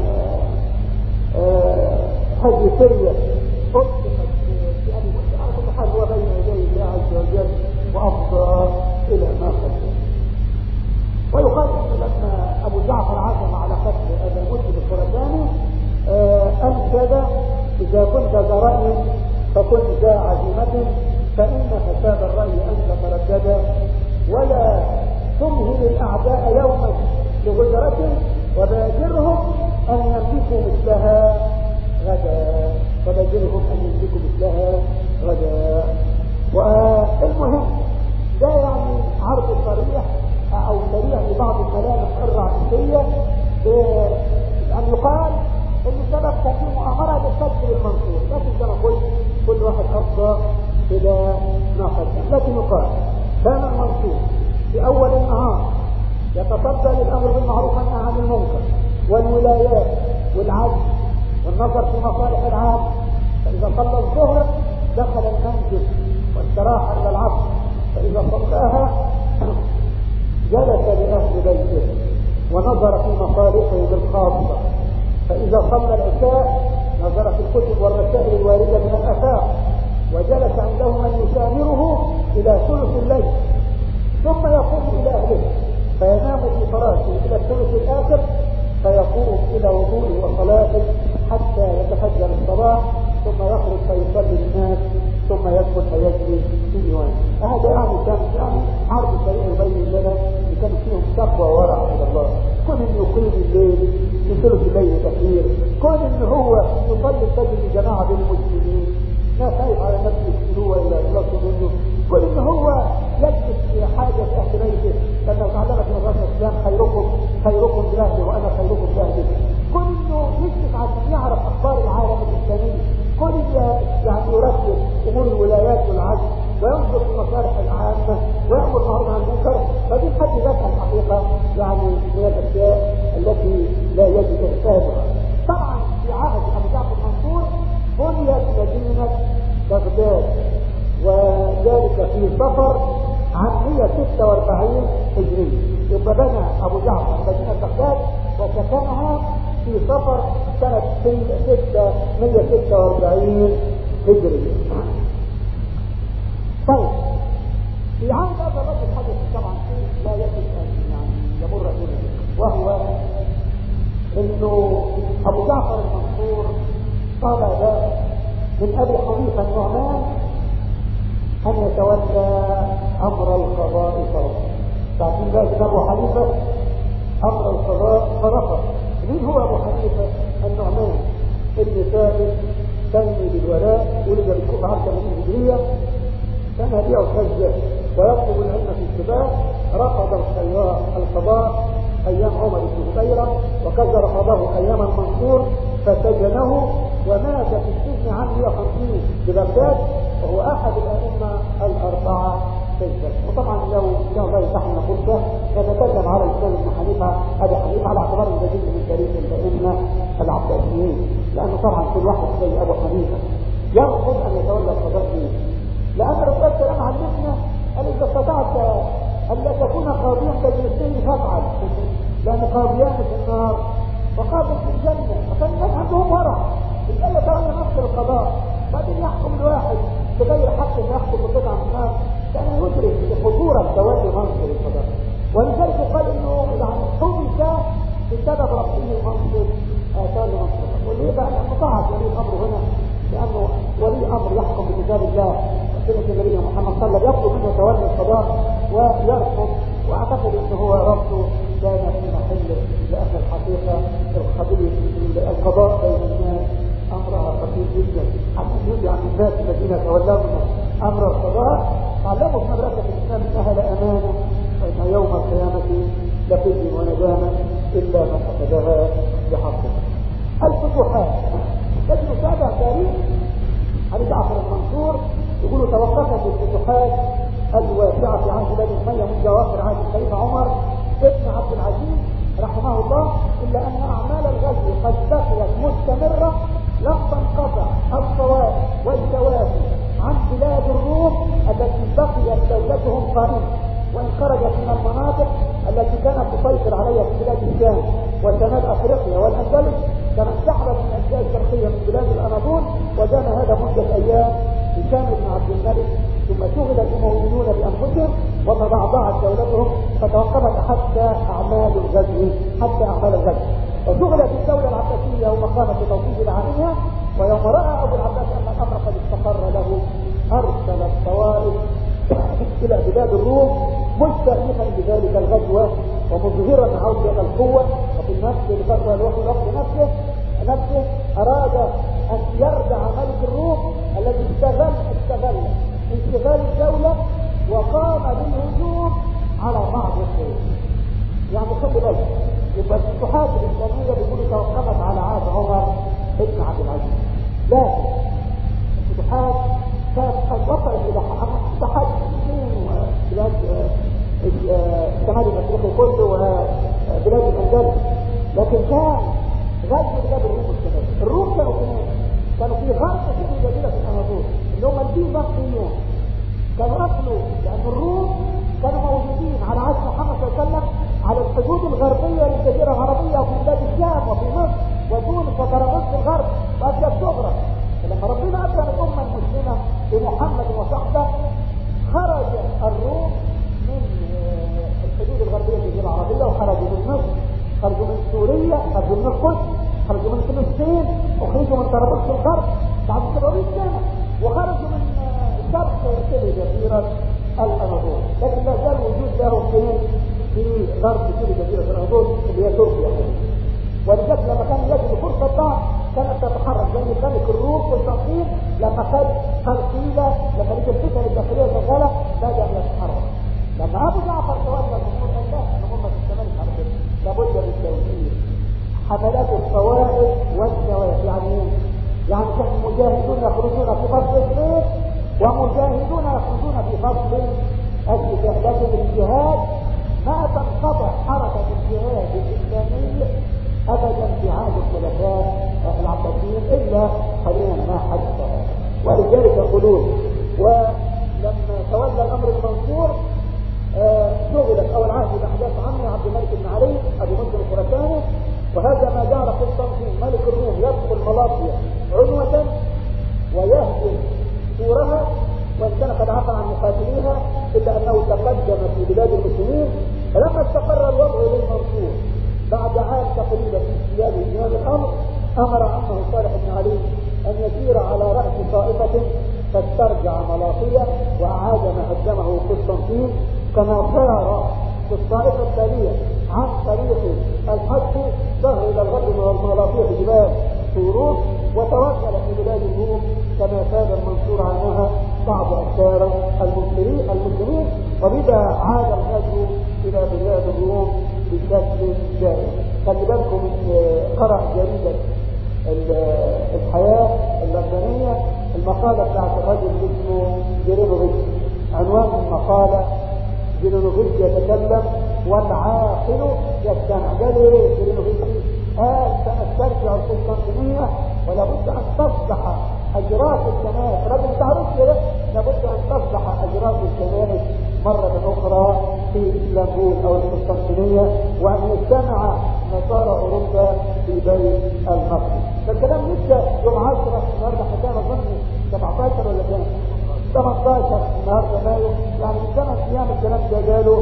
هذه سرية أطلقت في أبي مسلم على كل حال هو بين يدي الله عز وجل وأفضى إلى ما قدم. ويقال انه لما ابو جعفر عزم على قتل ابا مسلم الخراساني انشد اذا كنت ذا راي فكن ذا عزيمه، فان فساد الراي انت ترددا، ولا تمهل الاعداء يوما لغدرة، وبادرهم ان يملكوا مثلها غدا، وبادرهم ان يملكوا مثلها غدا. والمهم ده يعني عرض صريح او سريع لبعض الملامح الرئيسيه العدل والنظر في مصالح العام. فإذا صلى الظهر دخل المنزل واستراح إلى العصر، فإذا صلاها جلس لأهل بيته ونظر في مصالحه الخاصة. فإذا صلى العشاء نظر في الكتب والرسائل الواردة من الآفاق، وجلس عنده من يسامره إلى ثلث الليل، ثم يقوم إلى أهله فينام في فراشه إلى الثلث الآخر، فيقوم إلى وضوءه وصلاته حتى يتفجر الصباح، ثم يخرج فيصلي الناس، ثم يدخل فيجلس في ديوانه. هذا كان عرض سريع يبين لنا ان كان فيهم تقوى وورع الى الله. كون انه يقيم الليل يصلي الليل كثير، كون انه هو يصلي الفجر بجماعه بين المسلمين، لا خايف على نفسه السلوى الى يطلب منه، كون انه هو يجلس في حاجه في اهل بيته، لانه تعلمت من الرسول الاسلام خيركم لاهله وانا خيركم لاهله. كون انه يجلس عشان يعرف اخبار العالم الاسلامي، كل يعني يرتب امور الولايات والعدل وينظر في المصالح العامه ويامر بالمعروف عن المنكر، فدي في حد ذاتها الحقيقه يعني من الاشياء التي لا يجب احسانها. طبعا في عهد ابو جعفر المنصور بنيت مدينه بغداد، وذلك في صفر عام 146 هجريه. يبقى بنى ابو جعفر مدينه بغداد وسكنها في صفر سنة 146 هجرية. طيب في عام هذا الرجل حدث طبعا شيء لا يجب ان يعني يمر به، وهو انه ابو جعفر المنصور طلب من ابي حنيفه النعمان ان يتولى امر القضاء فرضا. تعرفين ذلك ابو حنيفه امر القضاء فرفض. مين هو ابو حنيفه النعمان؟ ابن ثابت سمي بالولاء، ولد بالكوفه عام 80 هجريه، كان يبيع الحجه ويطلب العلم في السباق. رفض القضاء ايام عمر بن هبيره، وكذا رفضه ايام المنصور فسجنه ومات في السجن عام 150 ببغداد، وهو احد الائمه الاربعه في الجنه. وطبعا لو جاء تحمل فرصه نتكلم على الاسلام ابن حنيفه ابي حنيفه على اعتبار جديد من تاريخ الائمه العباسيين، لانه طبعا كل واحد زي ابو حنيفه يرفض ان يتولى القضاء فيه، لان الرسول صلى الله عليه وسلم علمنا ان اذا استطعت ان لا تكون قاضيا تجلسين فافعل، لان قاضيان في النار وقاضي في الجنه، فكان الناس عندهم ورع الا تولى نفس القضاء، بعدين يحكم الواحد بغير حق يحكم بقطعه من الناس، كان يدرك بخطوره تولي منصب القضاء. ولذلك قال انه يعني حبس بسبب رفضه منصب تولي منصب القضاء. وليه بقى؟ لانه طاعت ولي الامر هنا، لانه ولي امر يحكم بكتاب الله وسنه النبي محمد صلى الله عليه وسلم، يطلب منه تولي القضاء ويرفض، واعتقد انه هو رفضه كان في محله، لان الحقيقه القضاء بين الناس امرها خطير جدا. حتى يرجع من ذات الذين تولوا امر القضاء تعلموا في مدرسه الاسلام انها لامانه، وان يوم القيامه لخزي وندامه الا من اخذها بحقه. الفتوحات لكن تابع تاريخ ابي جعفر المنصور يقولوا توقفت الفتوحات الواسعه في عهد بني اميه منذ اواخر عهد الخليفه عمر ابن عبد العزيز رحمه الله، الا ان اعمال الغزو قد بقيت مستمره لم تنقطع الصواب والكوافي عن بلاد الروم التي بقيت دولتهم قائمه، وان خرجت من المناطق التي كانت تسيطر عليها في بلاد الشام وشمال افريقيا والاندلس، كانت سحبت من الاجزاء الشرقيه من بلاد الاناضول، وكان هذا مده ايام هشام بن عبد الملك، ثم شغل الامويون بانفسهم وتضعضعت دولتهم فتوقفت حتى اعمال الغزو وشغلت الدوله العباسيه ومقامه توطيد العالميه. ويوم راى ابو العباس ان الامر قد استقر له ارسل الطوائف الى بلاد الروم مستأنفا بذلك الغزوه ومظهرا عوده القوه، وفي نفس الغزوه الوقت نفسه اراد ان يردع ملك الروم الذي استغل انشغال الدوله وقام بالهجوم على بعض الشيوخ. يعني خلي بالك، يبقى الفتوحات الاسلاميه بيقولوا توقفت على عهد عمر بن عبد العزيز، لكن الفتوحات كانت قد وصلت الى فتوحات الصين وبلاد شمال افريقيا كله وبلاد الاندلس، لكن كان غزو جاب الروم والشمال. الروم كانوا فين؟ كانوا في غرب شبه جزيرة الأناضول اللي هم البيزنطيون. كانوا أصلوا لأن الروم كانوا موجودين على عهد محمد صلى الله عليه وسلم على الحدود الغربية للجزيرة العربية وفي بلاد الشام وفي مصر وتونس وطرابلس في الغرب وأسيا الصغرى. فلما ربنا أكرم الأمة المسلمة بمحمد وصحبه خرج الروم من الحدود الغربية للجزيرة العربية وخرجوا من مصر، خرجوا من سوريا، خرجوا من القدس، خرجوا من فلسطين، وخرجوا من طرابلس في الغرب بعد 700 سنة، وخرجوا من شرق شبه جزيرة الأناضول. لكن لا زال وجود لهم في غرب شبه جزيرة الأناضول اللي هي تركيا. ولذلك لما كان يجد فرصة ضعف كانت تتحرك زي ملك الروم والصين لما خد قلقيلة، لما لقى الفتن الداخلية شغالة بدأ يتحرك. لما أبو جعفر تولى الأمور قال لا الأمة تستمر على كده، لابد من التوجيه حملات الفوائد والنوايا. يعني كان مجاهدون يخرجون في فصل الصيف ومجاهدون يخرجون في فصل الشتاء، لكن الجهاد ما تنقطع حركة الجهاد الإسلامي أبدا في عهد الخلفاء العباسيين إلا قليلا ما حدث. ولذلك يقولون ولما تولى الأمر المنصور شغلت أول عهد بأحداث عمه عبد الملك بن علي أبو مسلم الخراساني، وهذا ما جعل قسطنطين ملك الروم يدخل ملاطيا عنوة ويهدم سورها، وإن كان قد عفى عن مقاتليها إلا أنه تقدم في بلاد المسلمين. فلما استقر الوضع للمنصور بعد عام تقريبا في سياق جهاد الأمر أمر عمه صالح بن علي أن يسير على رأس طائفة فاسترجع ملاطيا وأعاد ما هدمه قسطنطين، كما سار في الطائفة التالية عن طريق الحج ظهر إلى الغرب من الملاطيا في جبال طوروس وتوكل في بلاد الروم كما كان المنصور عنها بعض أسفار المسلمين، وبدا عاد الغزو إلى بلاد الروم بشكل جائز. خلي بالكم قرأ جريدة الحياة اللبنانية المقالة بتاعت الرجل اسمه جيرينوفيتش. عنوان المقالة جيرينوفيتش يتكلم والعاقل يستمع. قال ايه جيرينوفيتش؟ قال سنسترجع القسطنطينية ولا بد ان تصلح اجراس الكنائس، رجل تعرف كده، لابد ان تصلح اجراس الكنائس مرة اخرى في اسطنبول او القسطنطينية، وان يجتمع نصارى اوروبا في بيت المقدس. فالكلام لسه يوم 10 النهارده حكام اظن 17 ولا كام 18 النهارده مايو، يعني من 8 ايام الكلام ده قالوا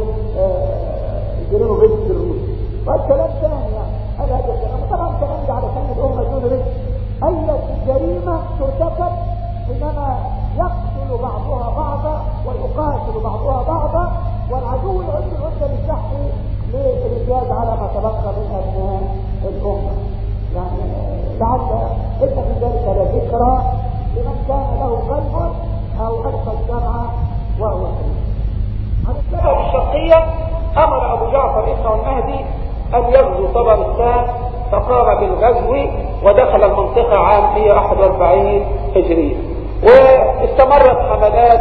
جيرينوفيتش الروسي. والكلام ثاني يعني هل هذا الكلام طبعا الكلام ده علشان الامه دون رزق. اي جريمه ترتكب حينما يقتل بعضها بعضا ويقاتل بعضها بعضا والعدو العلمي العدة للشحن للإجاز على ما تبقى من أبناء الأمة. يعني لعل إن في ذلك لذكرى لمن كان له قلب أو ألقى الجمع وهو حي. عن السبب الشرقية أمر أبو جعفر ابنه المهدي أن يغزو طبرستان، فقام بالغزو ودخل المنطقة عام 141 هجرية. واستمرت حملات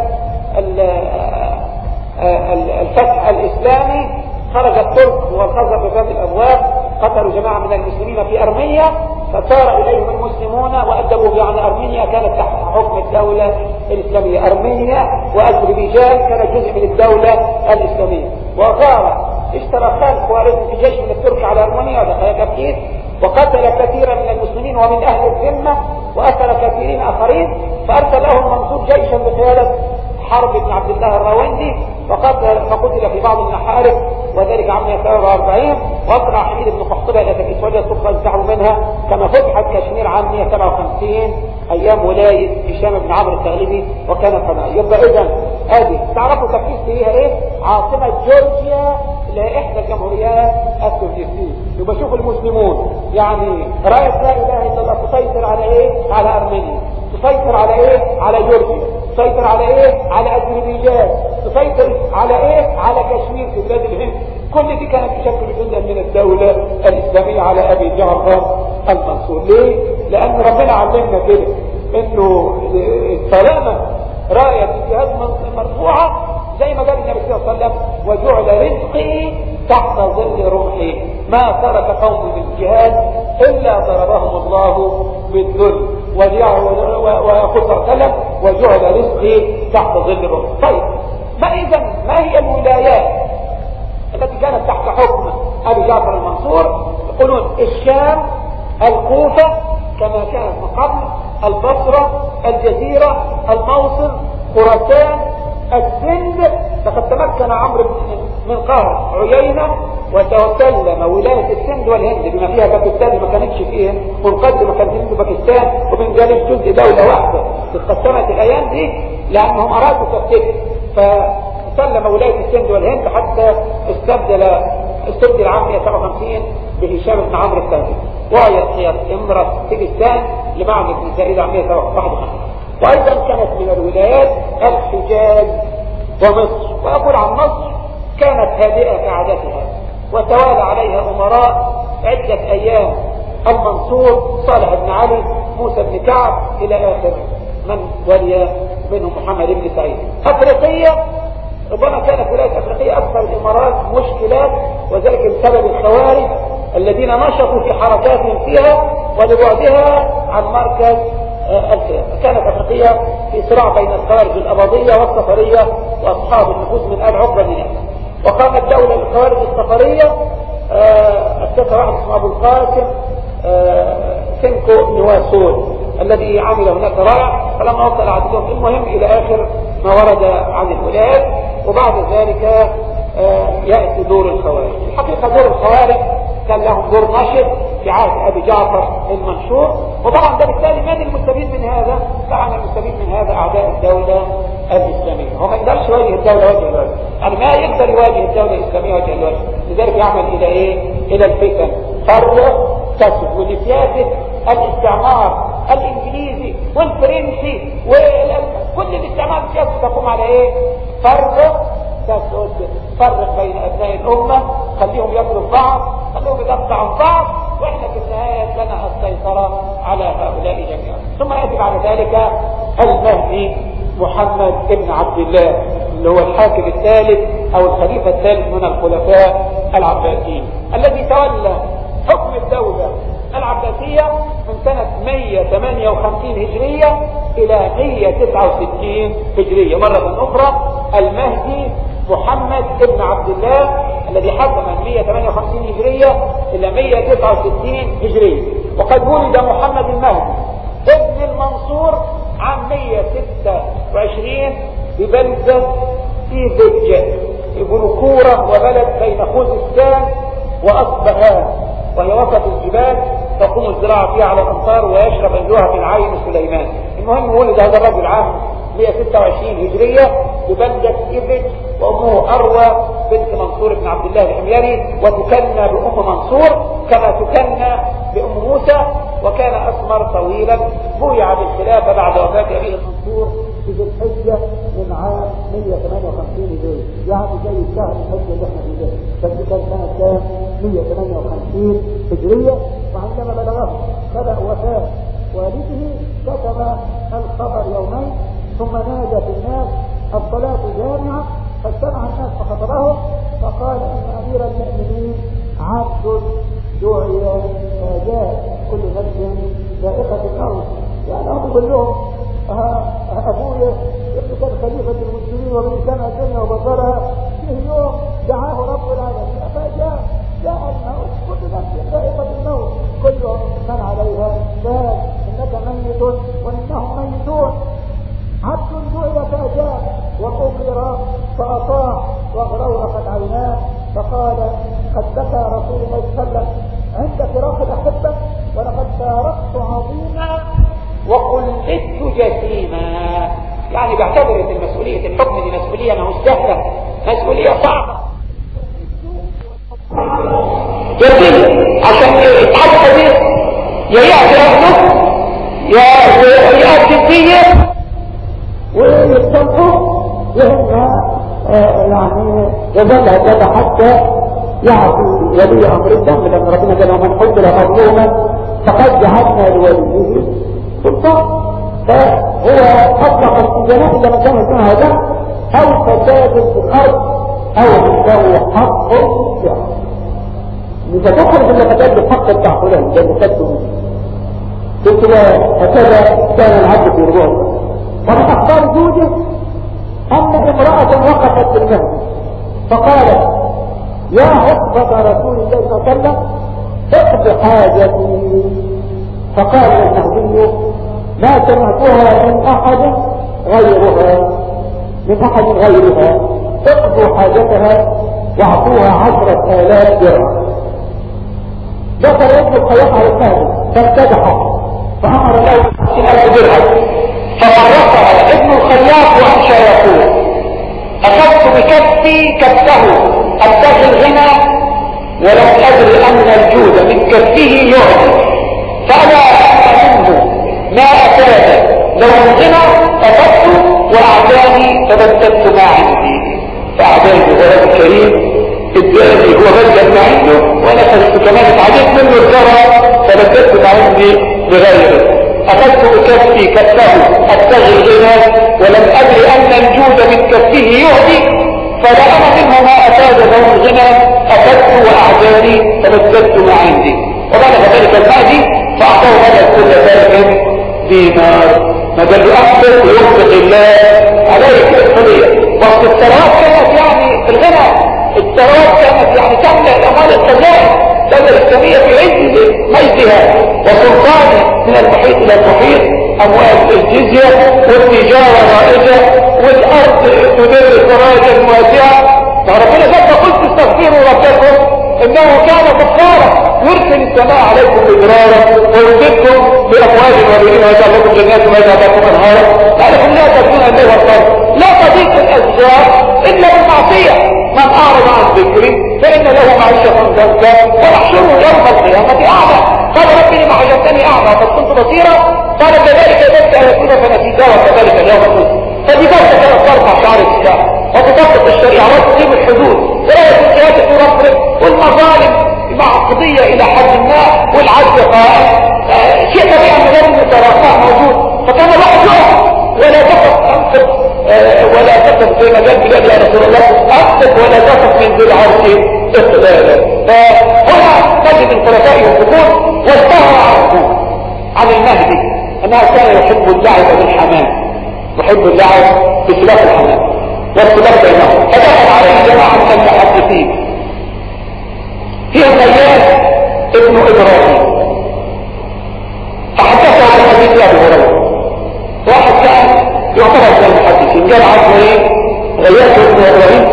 الفتح الإسلامي. خرج الترك وخرج بباب الأبواب، قتلوا جماعة من المسلمين في أرمينيا، فصار إليهم المسلمون وأدبوا. يعني أرمينيا كانت تحت حكم الدولة الإسلامية، أرمينيا وأذربيجان كانت جزء من الدولة الإسلامية. وغار اشترى خان خوارزمي في جيش من الترك على أرمينيا ودخل كثير، وقتل كثيرا من المسلمين ومن أهل الذمة، وأسر كثيرين آخرين. فأرسل له المنصور جيشا بقيادة حرب بن عبد الله الراوندي، فقتل في بعض المحارب، وذلك عام 143. وأسرع حميد بن قحطبة إلى تكيس وجه السفرة انتحروا منها، كما فتحت كشمير عام 157 أيام ولاية هشام بن عمرو التغلبي وكانت قناة. يبقى إذا هذه تعرفوا تكيس فيها إيه؟ عاصمة جورجيا اللي هي إحدى الجمهوريات السوفيتية. يبقى شوفوا المسلمون يعني راية لا إله إلا الله تسيطر على إيه؟ على أرمينيا، تسيطر على إيه؟ على جورجيا، تسيطر على إيه؟ على أذربيجان، تسيطر على إيه؟ على كشمير في بلاد الهند. كل دي كانت تشكل جزءا من الدولة الإسلامية على أبي جعفر المنصور. ليه؟ لأن ربنا علمنا كده إنه طالما راية الجهاد مرفوعة زي ما قال النبي صلى الله عليه وسلم وجعل رزقي تحت ظل رمحه، ما ترك قوم بالجهاد إلا ضربهم الله بالذل ويقول صلى الله عليه وسلم وجعل رزقي تحت ظل رمحه. طيب ما هي الولايات التي كانت تحت حكم أبي جعفر المنصور؟ يقولون الشام، الكوفة كما كانت من قبل، البصرة، الجزيرة، الموصل، خراسان، السند. لقد تمكن عمرو من قهر عيينة وتسلم ولاية السند والهند بما فيها باكستان ما كانتش فيه منقسمة، كانت في باكستان ومن جانب جزء دولة واحدة اتقسمت الايام دي لانهم ارادوا تفتيت، فسلم ولاية السند والهند حتى استبدل عام 157 بهشام بن عمرو الثاني، وهي امرأة سجستان لمعنى ابن سعيد عام 151. وايضا كانت من الولايات الحجاز ومصر. ويقول عن مصر كانت هادئة كعادتها وتوالى عليها امراء عدة ايام، المنصور، صالح بن علي، موسى بن كعب الى اخر من ولي منهم محمد بن سعيد. افريقية ربما كانت ولاية افريقية اكثر الامارات مشكلات، وذلك بسبب الخوارج الذين نشطوا في حركاتهم فيها ولبعدها عن مركز الخلافة. كانت افريقية في صراع بين الخوارج الاباضية والصفرية واصحاب النفوذ من ال عقبة بن نافع. وقامت دولة الخوارج الصفرية اسسها واحد اسمه ابو القاسم سنكو نواسون الذي عمل هناك رائع، فلما وصل عددهم المهم الى اخر ما ورد عن الولايات. وبعد ذلك يأتي دور الخوارج. الحقيقة دور الخوارج كان لهم دور نشط في عهد ابي جعفر المنشور، وطبعا ده بالتالي من المستفيد من هذا؟ طبعا المستفيد من هذا اعداء الدولة الاسلامية. هو ما يقدرش يواجه الدولة وجه الوجه، يعني ما يقدر يواجه الدولة الاسلامية وجه الوجه، لذلك يعمل الى ايه؟ الى الفتن، فرق تسد، ولسياسة الاستعمار الانجليزي والفرنسي وكل الاستعمار السياسي تقوم على ايه؟ فرق تسد، فرق بين ابناء الامة، خليهم ياكلوا بعض، خليهم يقطعوا بعض، واحنا في النهاية لنا السيطرة على هؤلاء جميعا. ثم يأتي بعد ذلك المهدي محمد بن عبد الله اللي هو الحاكم الثالث او الخليفة الثالث من الخلفاء العباسيين، الذي تولى حكم الدولة العباسية من سنة 158 هجرية إلى 169 هجرية. مرة أخرى المهدي محمد بن عبد الله الذي حكم من 158 هجرية إلى 169 هجرية. وقد ولد محمد المهدي ابن المنصور عام 126 ببلدة في دجة، يقولوا كورة وبلد بين خوزستان وأصبهان، وهي وسط الجبال تقوم الزراعة فيها على الأمطار ويشرب أهلها من عين سليمان. المهم ولد هذا الرجل عام 126 هجرية ببلدة إبرج، وأمه أروى بنت منصور بن عبد الله الحميري، وتكنى بأم منصور كما تكنى بأم موسى، وكان أسمر طويلا. بويع بالخلافة بعد وفاة أبيه المنصور في ذي الحجة من عام 158 هجرية، يعني زي شهر الحجة اللي احنا فيه ده، بس كان سنة كام؟ 158 هجرية. وعندما بلغه بدأ وفاة والده كتب الخبر يومين، ثم نادى في الناس الصلاة جامعة، فاجتمع الناس فخطبهم فقال ان امير المؤمنين عبد دعي فجاء كل نفس ذائقة الموت. يعني هم يقول لهم ابويا ابن كان خليفة المسلمين ومن كان الدنيا وبصرها، فيه يوم دعاه رب العالمين فجاء الموت، كل نفس ذائقة الموت، كل من عليها فان انك ميت وانهم ميتون. عبد دعي فجاء وأمر فأطاع وأغرقت عيناه، فقال قد بكى رسول الله صلى الله عليه وسلم عند فراق الأحبة، ولقد فارقت عظيما وقلت جسيما. يعني بيعتبر ان المسؤولية الحكم دي مسؤولية مش سهلة، مسؤولية صعبة جسيم، عشان يتحدث به يا يأتي أهله يا يأتي الدية ويستنقوا وهم يعني يظل هكذا حتى يعطي ولي امر الدم، لان ربنا قال ومن قتل مظلوما فقد جعلنا لوليه سلطان. فهو اطلق السجناء اذا ما كان اسمها هذا او فساد في الارض او عنده حق فعلا. اذا تخرج النباتات بالحق بتاع فلان ده مكتب قلت له هكذا كان العبد في ربوعه. ومن اخبار زوجه ان امراه وقفت في المهد فقالت يا عقبة رسول الله صلى الله عليه وسلم اقض حاجتي. فقال المهدي ما سمعتها من احد غيرها اقضوا حاجتها واعطوها 10,000 درهم. دخل ابن الخياط على المهدي فامتدحه فامر له 50,000 درهم. ففرقها ابن الخياط وامشى يقول اخذت بكفي كفه ابتغي الغنى ولم ادري ان الجود من كفه يعطي فانا اخذ منه ما اتاني لو الغنى اخذته واعطاني فبدلت ما عندي. فاعطاني بغرض الكريم اداني هو بدل ما عنده وانا كمان اتعديت منه الضرر فبدلت ما عندي بغيره. اخذت بكفي كفه ابتغي الغنى ولم ادري ان الجود من كفه يعطي فلا انا منه ما افاد له الغنى اخذت واعداني فبدلت ما عندي. وبلغ ذلك المهدي فاعطاه بدل كل ذلك دينار. ما قال له احسن ويوفق الله عليك القضيه. وقت الثروات كانت يعني الغنى الثروات كانت يعني تملا الاموال الخزائن الدولة الإسلامية في عز مجدها وسلطان من المحيط إلى المحيط أموال الجزية والتجارة رائجة والأرض تدر فراجا واسعة. فربنا ذكر قلت استغفروا ربكم إنه كان غفارا يرسل السماء عليكم مدرارا ويمددكم بأموال وبنين ويجعل لكم جنات ويجعل لكم أنهارا لعلكم لا ترجون إليه الخير. لا تضيق الأشجار إلا بالمعصية. من أعرض عن ذكري فإن له معيشة ضنكا ونحشره يوم القيامة أعمى. قال ربي لما حجبتني أعمى قد كنت بصيرا قال كذلك يبدأ يكون فنسيتا وكذلك اليوم كنت. فبذلك كانت ترفع شعر الإسلام وتطبق الشريعة وتقيم الحدود ولا يكون قيادة ربك والمظالم مع قضية إلى حد ما والعدل قائم. شيء طبيعي من غير المتراخاء موجود. فكان الواحد يقف ولا تقف أنقذ ولا تقف زي ما قال بلاد يا رسول الله أنقذ ولا تقف من ذي العرش اقبالا. فهنا نجد الخلفاء يوقفون واشتهر عنه عن المهدي أنه كان يحب اللعب بالحمام يحب اللعب بسلاح الحمام والسلاح بينهم. فدخل عليه جماعة من المحدثين فيهم غياث ابن إبراهيم فحدثه عن حديث أبي هريرة. واحد كان يعتبر من المحدثين قال عنه ايه غياث ابن إبراهيم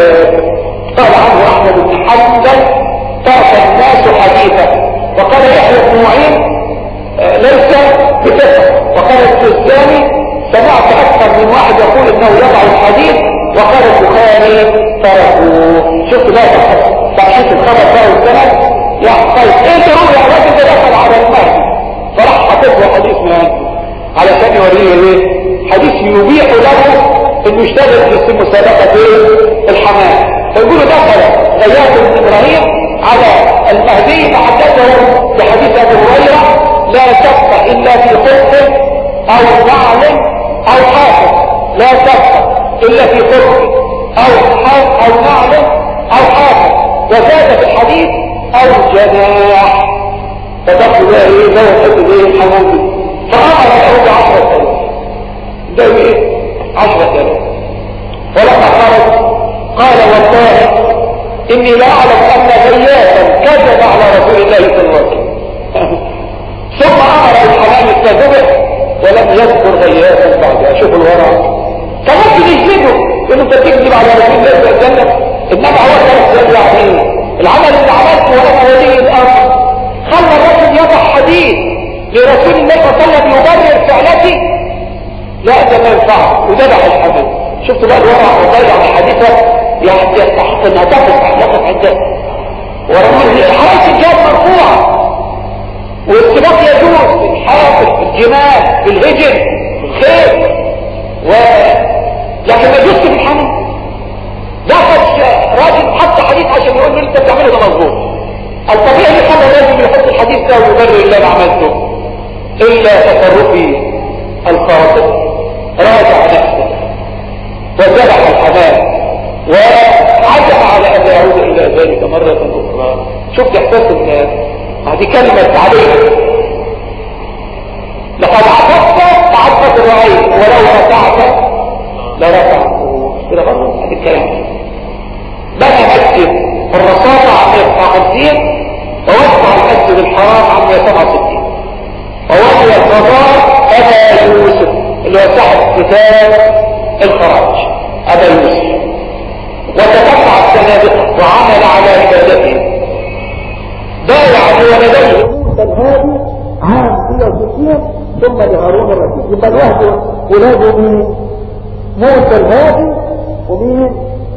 قال عنه أحمد بن حنبل ترك الناس حديثا. وقال يحيى بن معين ليس بكثرة. وقال السيستاني سمعت أكثر من واحد يقول إنه يضع الحديث. وقال البخاري تركوه. شفت بقى تعشيط الخبر بقى والسند يعني طيب ايه تقول يا راجل ده دخل على المهدي فراح حطيت له حديث من علشان يوريه ايه حديث يبيح له انه يشتغل في مسابقة الحمام. فيقولوا دخل غياث بن ابراهيم على المهدي فحدثه بحديث ابي هريره لا تبقى الا في خف او نعل او حافظ. لا تبقى الا في خف او نعل او حافظ. وزاد في الحديث او جناح. فدخل بقى ايه ده وحب ايه الحمام دي فامر له 10,000 ده ايه 10,000. ولما خرج قال والله اني لا اعلم ان غياثا كذب على رسول الله صلى الله عليه وسلم. ثم امر الحمام التذبح ولم يذكر غياثا بعدها. شوف الورع فممكن يجلده انه انت تكذب على رسول الله صلى الله عليه وسلم. انما هو كان يعني العمل اللي عملته وانا ولي الامر خلى الرجل يضع حديث لرسول الله صلى الله عليه وسلم يبرر فعلته. لا ده ما ينفع وذبح الحديث. شفت بقى الورع وضيع الحديثة يستحق انها تقف احلاقة عدة ورغم الحرائس الجاد مرفوعة والسباق يجوز الحافل الجمال بالهجر الخير لكن ما يجوز في الحمل. دخل راجل حط حديث عشان يقول له انت بتعمله ده مظبوط. الطبيعي اللي خلى الراجل يحط الحديث ده ويبرر اللي انا عملته الا تصرفي الخاطئ راجع نفسه وذبح الحمام وعلى تعالى ألا يعود إلى ذلك مرة أخرى. شفت إحساس الناس، هذه كلمة عليك لقد عطفت تعطف الرعيل ولو رفعت لرفعته كده برضه. هذه الكلمة بنى مسجد الرصافة عن 159 ووسع المسجد الحرام عن 167 وولي القضاء أبا يوسف اللي هو صاحب كتاب الخراج أبا يوسف، وتتبع السنابقة وعمل على عبادته. بايع ولديه موسى الهادي عام 160 ثم لهارون الرشيد. يبقى الوحده ولاده مين؟ موسى الهادي ومين؟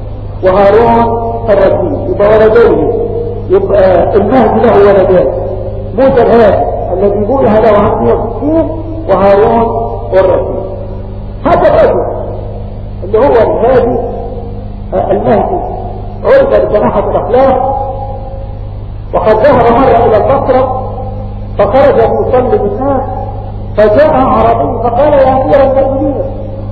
وهارون الرشيد. يبقى ولديه، يبقى المهدي له ولدان، موسى الهادي الذي بوئها له عام 160 وهارون الرشيد. هذا الرجل اللي هو الهادي المهدي عرف بجناحة الأخلاق، وقد ذهب مرة إلى البصرة فخرج يصلي بالناس فجاء عربي فقال يا أمير المؤمنين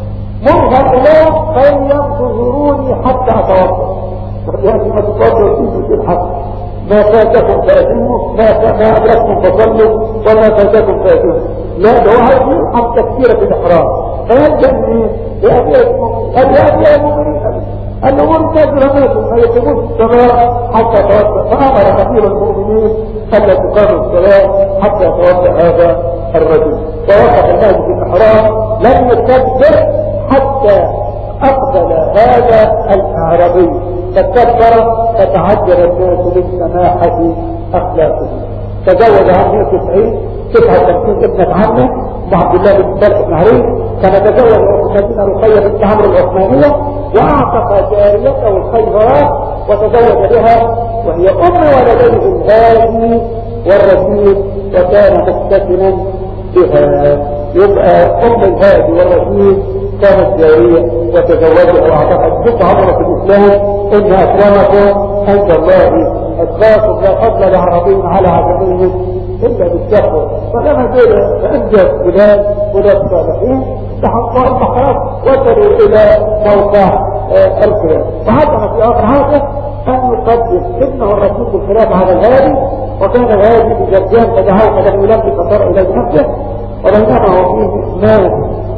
مر هؤلاء فلينتظروني حتى أتوضأ. يعني ما تتوضأ في الحق، ما فاتكم فأتموا، ما أدركتم فصلوا، وما فاتكم فأتموا. لا ده هو هيقول عن تكثير الإحرام فيلجأ من لأمير المؤمنين. قال يا أمير المؤمنين الأمور تجرمات ما يتموت الصلاة حتى توضأ، فأمر أمير المؤمنين ألا تقام الصلاة حتى يتوضأ هذا الرجل. توقف الناس في الإحرام لم يستكبر حتى أقبل هذا الأعرابي فكبر فتعجل الناس من سماحة أخلاقه. تزوج عن 190 59 ابنة عمه وعبد الله بن سالم بن عريف، كان تزوج المدينة رقية بنت عمرو العثمانية وأعتق جاريته الخيبرات وتزوج بها وهي أم ولديه الهادي والرشيد وكان مختتنا بها. يبقى أم الهادي والرشيد كانت جارية وتزوجها وأعتقد جزء عمره في الإسلام إن أكرمكم عند الله أتقاكم لا فضل لعربي على عجمي إلا بالتقوى. فلما دول أنجز بلاد الصالحين تحققوا البحرات وصلوا إلى موقع الخلاف. وهذا في آخر هذا أن يقدم ابنه الرسول بالخلاف على الهادي، وكان الهادي بجرجان تدعوه فلم يلبي فصار إلى نفسه، وبينما هو فيه مات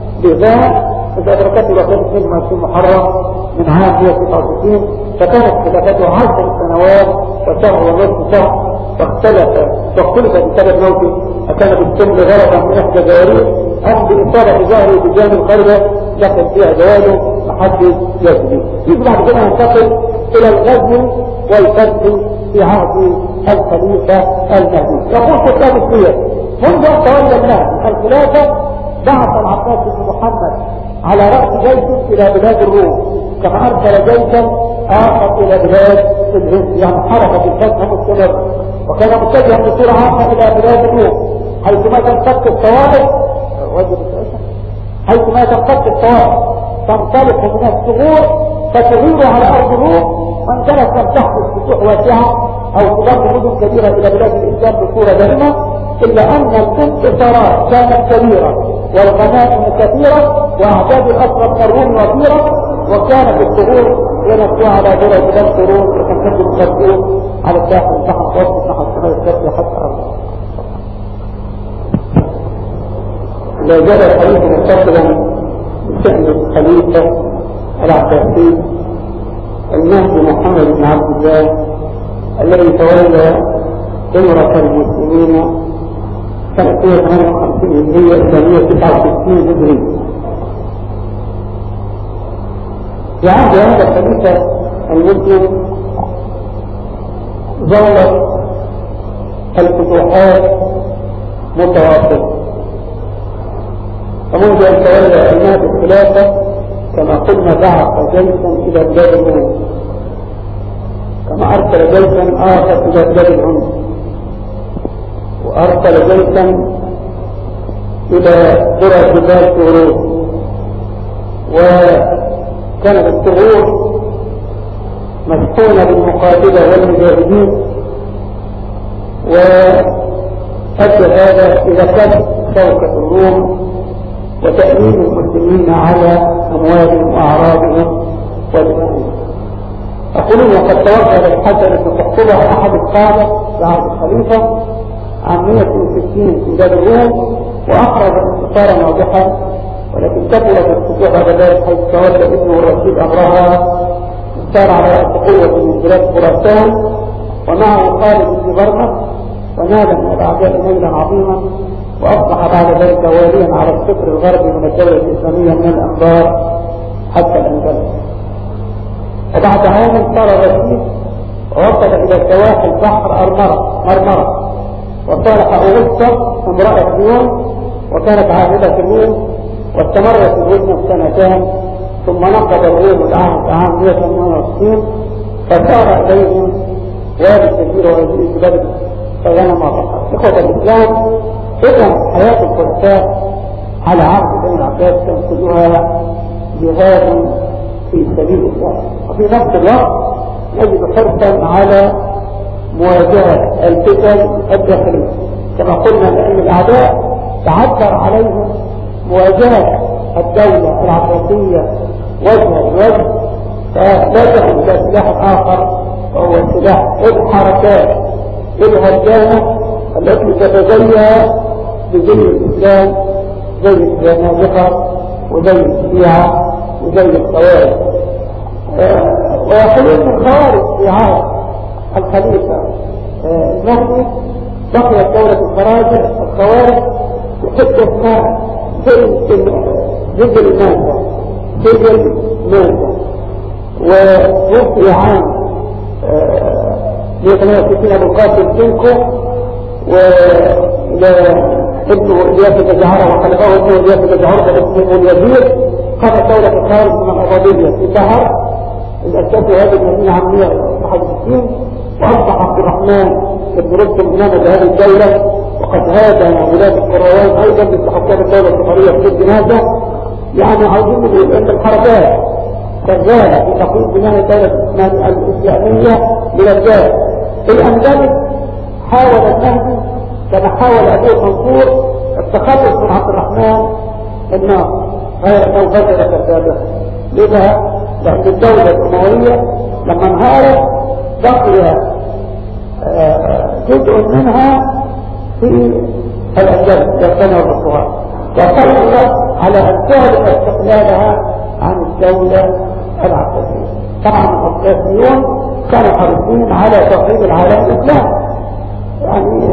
بذات إذا أدركته وكان 22 محرم من عام 169 فكانت خلافته 10 سنوات وشهر ونصف شهر، فاختلف بسبب موته أكان بالسن غرقا من إحدى جواريه أم بإصابة ظهره بجانب قلبه دخل فيها جواله محدث يجري. يجب بعد كده ننتقل إلى الغزو والفتح في عهد الخليفة المهدي. يقول كتاب السير منذ أن تولى المهدي الخلافة بعث العباس بن محمد على رأس جيش إلى بلاد الروم، كما أرسل جيشا آخر إلى بلاد الهند، يعني حركة الفتح مستمر، وكان متجها بصورة عامة إلى بلاد الروم حيثما تنفك الطوائف تنطلق من الثغور فتغير على أرض الروم، وإن كانت لم تحدث فتوح واسعة أو تضم مدن كبيرة إلى بلاد الإسلام بصورة دائمة، إلا أن الانتصارات كانت كبيرة والغنائم كثيرة وأعداد الأسرى من الروم وفيرة، وكانت الثغور ينسوا على درجة بلاد الروم وتنفذ الخرطوم على الساحل البحر المتوسط نحو الشمال الشرقي حتى أرض. لا زال الحديث متصلا بشأن الخليفة العباسي المهدي محمد بن عبد الله الذي تولى أمرة المسلمين سنة 58 هجرية إلى 169 هجرية. في عهد هذا الخليفة المسلم ظهرت الفتوحات متواصلة، ومنذ أن تولى المهدي الخلافة كما قلنا بعث جيشا إلى بلاد الهند، كما أرسل جيشا آخر إلى بلاد الهند، وأرسل جيشا إلى قرى جبال طغرور، وكانت الطغور مشحونة بالمقاتلة والمجاهدين، وأدى هذا إلى كسب شوكة الروم وتأمين المسلمين على أموالهم وأعراضهم ودمائهم. يقولون وقد توجه الحسن بن قحطبة أحد القادة في عهد الخليفة عن 160 في بلاد الروم وأخرج انتصارا واضحا، ولكن كثرت الفتوح بعد ذلك حيث تولى ابنه الرشيد أمرها، كان على رأس قوة من بلاد خراسان ومعه خالد بن برمة، ونال من الأعداء نيلا عظيما، وأصبح بعد ذلك واليا على القطر الغربي من الدولة الإسلامية من الأنبار حتى الأندلس. وبعد عام صار رشيد ووصل إلى سواحل بحر مرمرة، وصالح أغسطس امرأة ليون وكانت عائلة الروم، واستمرت الهجمة سنتان، ثم نقض الروم العهد عام 168 فصار إليهم والي كثير وهذه البلد فغنى ما فقط. إخوة الإسلام، إذن حياة الخلفاء على عهد بني العباس كان كلها جهاد في سبيل الله، وفي نفس الوقت نجد حرصا على مواجهة الفتن الداخلية كما قلنا لأن الأعداء تعذر عليهم مواجهة الدولة العباسية وجها بوجه، فلجأوا إلى سلاح آخر وهو سلاح الحركات الهجانة التي تتزين بزي الإسلام زي الزنادقة وزي الشيعة وزي الخوارج. ويقولون من الخوارج في عهد الخليفة المهدي بقيت دولة الخوارج بحدة اسمها جزء المادة، ووفي عام 168 أبو القاسم سنكو ابنه إلياس الجزعرة وخلفه ابنه إلياس الجزعرة اسمه اليزيد قام دولة الخارج من الأباضية في شهر الأساس هذه المدينة عام 161، وأصبح عبد الرحمن بن رشد إمام هذه الدولة، وقد هاجم ولاة القروان أيضا باستحقاق الدولة الصفرية في الجنازة. يعني عاوزين نقول أن الحركات شغالة في تقويم بناء الدولة الإسلامية بلاد الأندلس. حاول المهدي كما حاول أبو منصور التخلص من عبد الرحمن الناصر غير أنه بدل كتابه. لذا لأن الدولة الأموية لما انهارت بقي جزء منها في الأندلس يرتنى الرسول، وقرر على أن تعلن استقلالها عن الدولة العباسية. طبعا العباسيون كانوا حريصين على توحيد العالم الإسلامي يعني،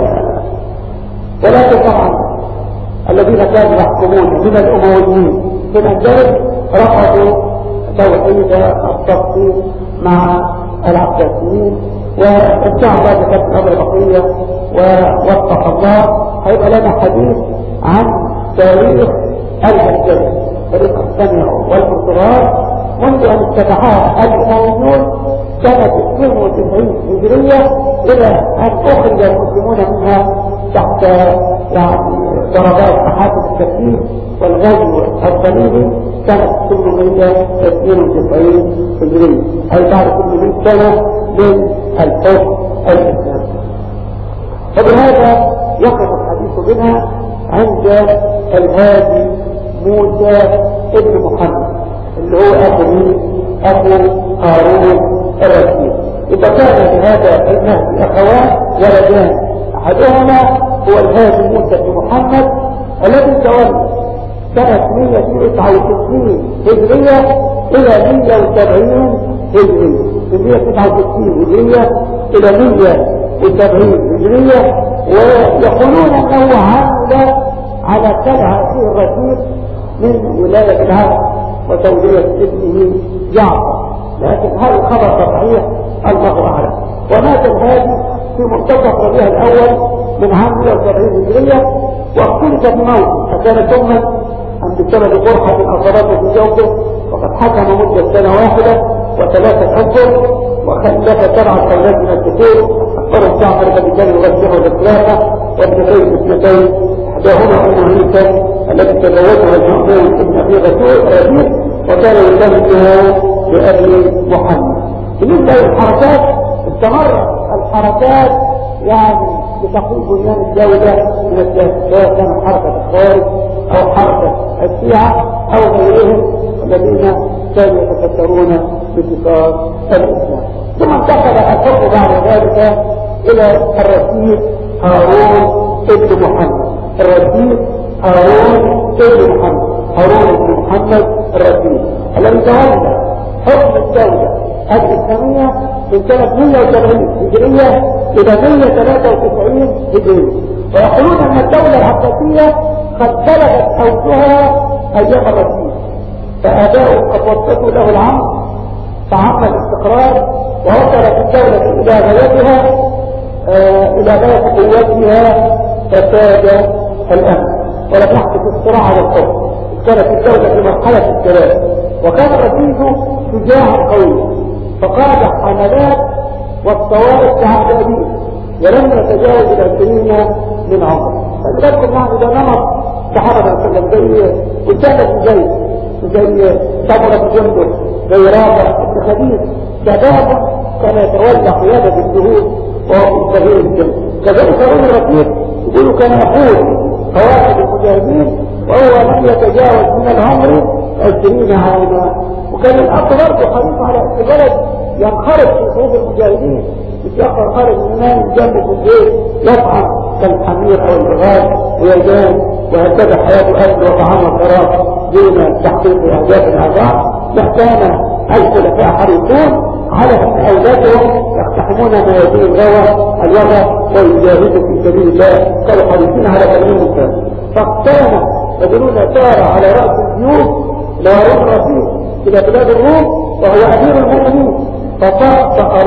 ولكن طبعا الذين كانوا يحكمون من الأمويين في الأندلس رفضوا توحيد التفصيل مع العباسيين، وإن شاء الله ذكرت الأمر البقية ووفق الله هيبقى لنا حديث عن تاريخ الأندلس، تاريخ السمع والانصراف منذ أن افتتحها الأمويون سنة 92 هجرية إلى أن أخرج المسلمون منها تحت يعني ضربات محاكم التكليف والغزو الصليبي سنة 892 هجرية، أي بعد 800 سنة من الحكم الإسلامي. وبهذا يقف الحديث بنا عند الهادي موسى ابن محمد اللي هو أبو هارون الرشيد. إذا كان لهذا المهدي أخوان ولدان، أحدهما هو الهادي موسى بن محمد الذي تولى سنة 169 هجرية إلى 170 هجرية، من 169 هجرية إلى 170 هجرية. ويقولون أنه عمل على تبع فيه الرشيد من ولاية العرب وتولية ابنه جعفر، لكن هذا الخبر صحيح الله أعلم. ومات الهادي في منتصف ربيع الأول من عام 170 هجرية، واختلف بموته أكان ثم أم بسبب قرحة أصابته في جوفه، وقد حكم مدة سنة واحدة وثلاثة أشهر، وخلف 7 سنوات من السكوت. أخبر جعفر بكان يغسله الثلاثة وابنتين اثنتين، إحداهما أم عيسى التي تزوجها المأمون ابن أبي رشيد وكان يلتمسها بأبي محمد. بالنسبة للحركات استمرت الحركات يعني لتقويم بنيان الدولة من السياسة، سواء كانت حركة الخارج أو حركة الشيعة أو غيرهم الذين كانوا يتفكرون باتفاق الإسلام. انتقل الحكم بعد ذلك الى الرشيد هارون ابن محمد. الرشيد هارون ابن محمد، هارون ابن محمد الرشيد الذي تولى حكم الدولة الإسلامية من سنة 170 هجرية إلى 193 هجرية. ويقولون أن الدولة العباسية قد بلغت أوجها أيام الرشيد، فآباؤه قد وصلوا له العمر فعم الاستقرار ووصلت الدولة إلى غايتها إلى غاية قوتها فساد الأمن ولم يحدث الصراع على الحكم. كانت الدولة في مرحلة السلام، وكان الرشيد شجاعا قويا فقاد حملات والطوائف عهد أبيه ولم يتجاوز 20 من عمره. فلذلك نحن ده نمط صحابة صلى الله عليه وسلم زي أسامة زي صبرة جندب زي رابع بن خديج، شباب كان يتولى قيادة الجهود وهو في صغير الجنة. كذلك هارون الرشيد يقولوا كان يقول قواعد المجاهدين وهو لم يتجاوز من العمر 20 عاما، وكان الأب برضه حريص على البلد ينخرط في حروب المجاهدين، يتأخر خارج الإمام جنبه في البيت يطعم كالحمير أو الغال ويجان وهكذا حياته أكل وطعام وشراب دون تحقيق أهداف الأعضاء. كان الخلفاء حريصون على أن أولادهم يقتحمون ميادين الوغى ويجاهدوا في سبيل الله، كانوا حريصين على تنمية الإسلام. فكان رجلون سار على رأس الجيوش لهارون الرشيد إلى بلاد الروم وهو أمير المؤمنين، فطأطأ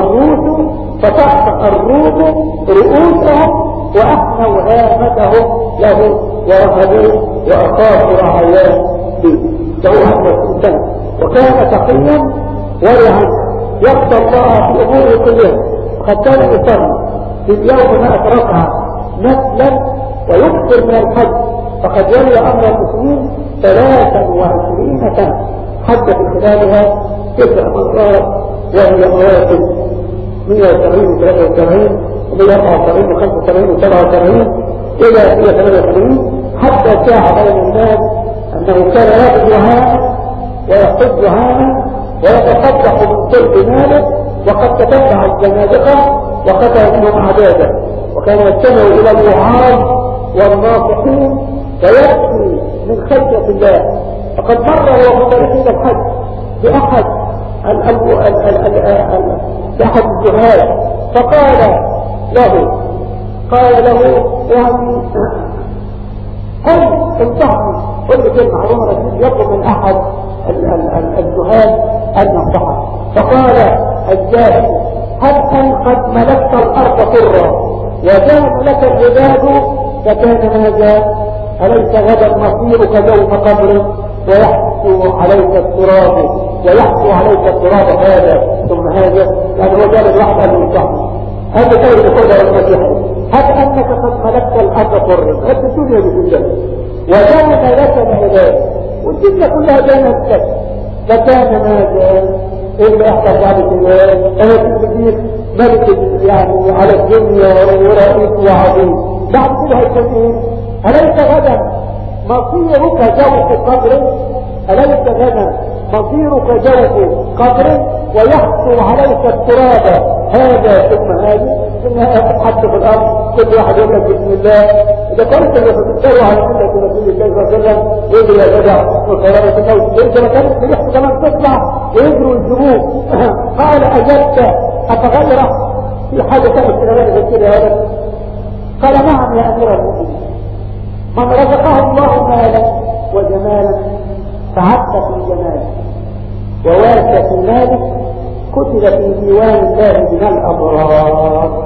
الروم رؤوسهم وأحنوا هامتهم له ورهبوه وأخافوا رعاياه به. فهو 21 سنة وكان تقيا ورعا يخشى الله في أموره كلها، وقد كان يصلي في اليوم 100 ركعة نفلا ويكثر من الحج، فقد ولي أمر المسلمين 23 سنة، حج في خلالها 9 مرات وهي مواسم 170 و73 و174 و75 و77 إلى 188 حتى شاع بين الناس أنه كان يأخذ عاما ويحج عاما ويتصدق من كل ماله، وقد تتبع الزنادقة وقتل منهم عدادا، وكان يجتمع إلى الوعاظ والناصحين ويبكي من خشية الله. فقد مر هو في طريق إلى الحج بأحد الجهاد فقال له يعني قل انصحني، قل كلمة هارون الرشيد يطلب من أحد الجهاد أن ينصحه. فقال الجاهل هل أن قد ملكت الأرض طرا وكان لك العباد فكان ماذا؟ أليس غدا مصيرك يوم قبر ويحسو عليك التراب هذا ثم هذا؟ يعني هو قال الواحد أن ينصحني هذا كيف تقول المسيح هل أنك قد ملكت الأرض طرا هذا الدنيا بالله وكان لك العباد والدنيا كلها كانت لك فكان ماذا؟ إلا إحدى ذلك أنا كنت ملك يعني على الدنيا ورئيس وعظيم بعد كده هيكون أليس غدا مصيرك جوف قبر؟ أليس غدا مصيرك جوف قبر ويحصل عليك التراب هذا ثم هذا ثم حتى في الأرض كل واحد يقول لك بسم الله. إذا كنت تتكلم على سنة رسول الله صلى الله عليه وسلم يجري يا جدع وقرارة الموت يجري كانت تلح كمان تطلع ويجروا الجموع قال أجبت أتغير في حاجة كانت تغير كده هذا؟ قال نعم يا أمير المؤمنين، من رزقه الله مالا وجمالا فعدت في جماله وواسى في ماله كتب في ديوان الله من الأبرار.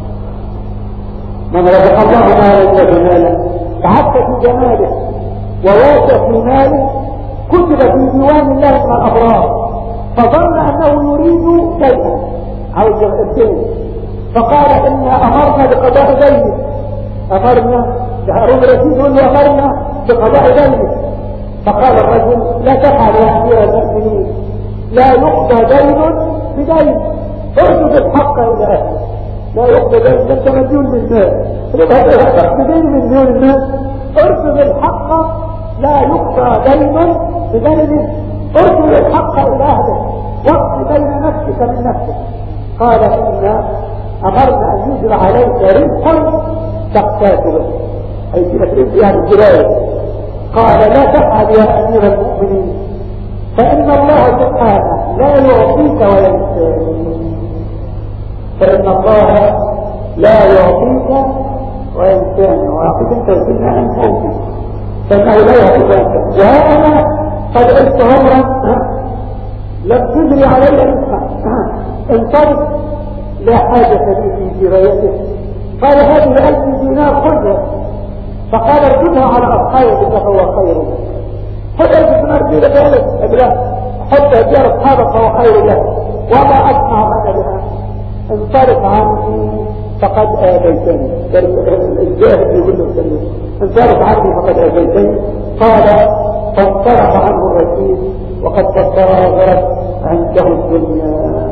من رزق الله مالا وجمالا فعدت في جماله وواسى في ماله كتب في ديوان الله من الأبرار. فظن أنه يريد شيئا عاوز الدين فقال إنا أمرنا بقضاء دينه، أمرنا هارون الرشيد يقول له أمرنا بقضاء دينه. فقال الرجل لا تفعل يا أمير المؤمنين، لا يقضى دين بدين، ارجو الحق إلى أهله. لا يقضى دين أنت مديون للناس بدين من ديون الناس، ارجو الحق لا يقضى دين بدين، ارجو الحق إلى أهله واقضي بين نفسك من نفسك. قال إنا أمرنا أن يجرى عليك رزقا تقتات به، أي كده رزق يعني جراية. قال لا تفعل يا أمير المؤمنين، فإن الله سبحانه لا يعطيك وينساك، فإن الله لا يعطيك وينساني، ويعطيك انت وسنة أن تعطيك، فإنه لا يعطيك وينساني. وأنا قد عشت عمرا لم تجري علي رزقا، انطلق لا حاجة لي في جرايته. قال هذه 1000 دينار خذها، فقال ارجلها على أصحابك فهو خير لك. خذ 1000 دينار في ذلك أبلا حتى جاء أصحابك فهو خير لك، وما أصنع معك بها، انطلق عني فقد آذيتني. الجاهل يقول له سليم انصرف عني فقد آذيتني. قال فانصرف عنه الرشيد وقد تصاغرت عنده الدنيا.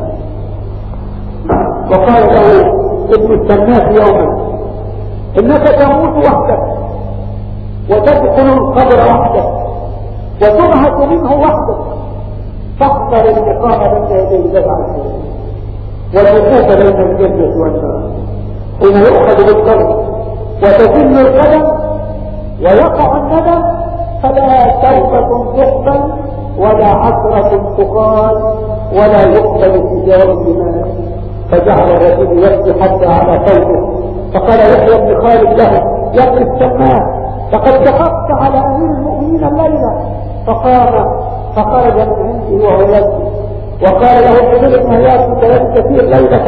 وقال له ابن السناس يوما انك تموت وحدك وتدخل القبر وحدك وتبعث منه وحدك، فاحذر اللقاء بين يدي دفع والوقوف بين الجنة والنار، حين يؤخذ بالقلب وتزل القدم ويقع الندم، فلا توبة تقبل ولا عثرة تقال ولا يقبل تجار بمال. فجعل الرجل يبكي حتى على صوته، فقال يحيى بن خالد له يا ابن السماء لقد دخلت على امير المؤمنين الليله. فقام فخرج من عنده وهو يبكي، وقال له الحبيب بن هياس كلام كثير ليله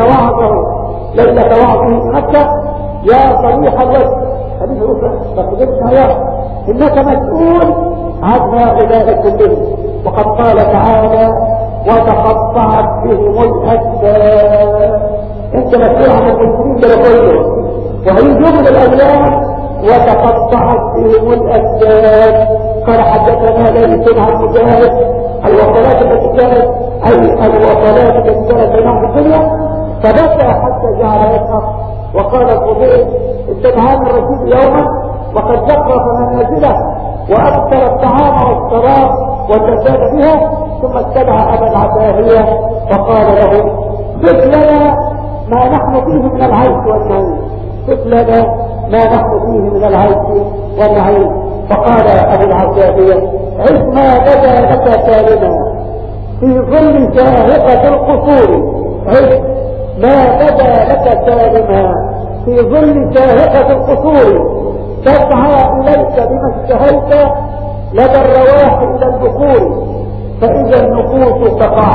وعظه حتى يا صريح الوجه حديث الحبيب بن هياس انك مسؤول عن هؤلاء كلهم، وقد قال تعالى وتقطعت بهم الاسباب. انت مسؤول عن المسلمين ده كله، وهي جمله الاولاد وتقطعت بهم الاسباب. قال حدثنا ليس عن مجاهد الوصلات التي كانت الوصلات التي كانت بينهم في الدنيا، فبكى حتى جعل يضحك. وقال الفضيل استدعاني الرسول يوما وقد زخرف منازله واكثر الطعام والشراب وتزاد بها، ثم استدعى ابا العتاهيه فقال له صف لنا ما نحن فيه من العيش والنعيم، صف لنا ما نحن فيه من العيش والنعيم. فقال ابو العتاهيه عش ما بدا لك سالما في ظل شاهقة القصور، عش ما بدا لك سالما في ظل شاهقة القصور، تسعى اليك بما اشتهيت لدى الرواح الى البخور. فاذا النفوس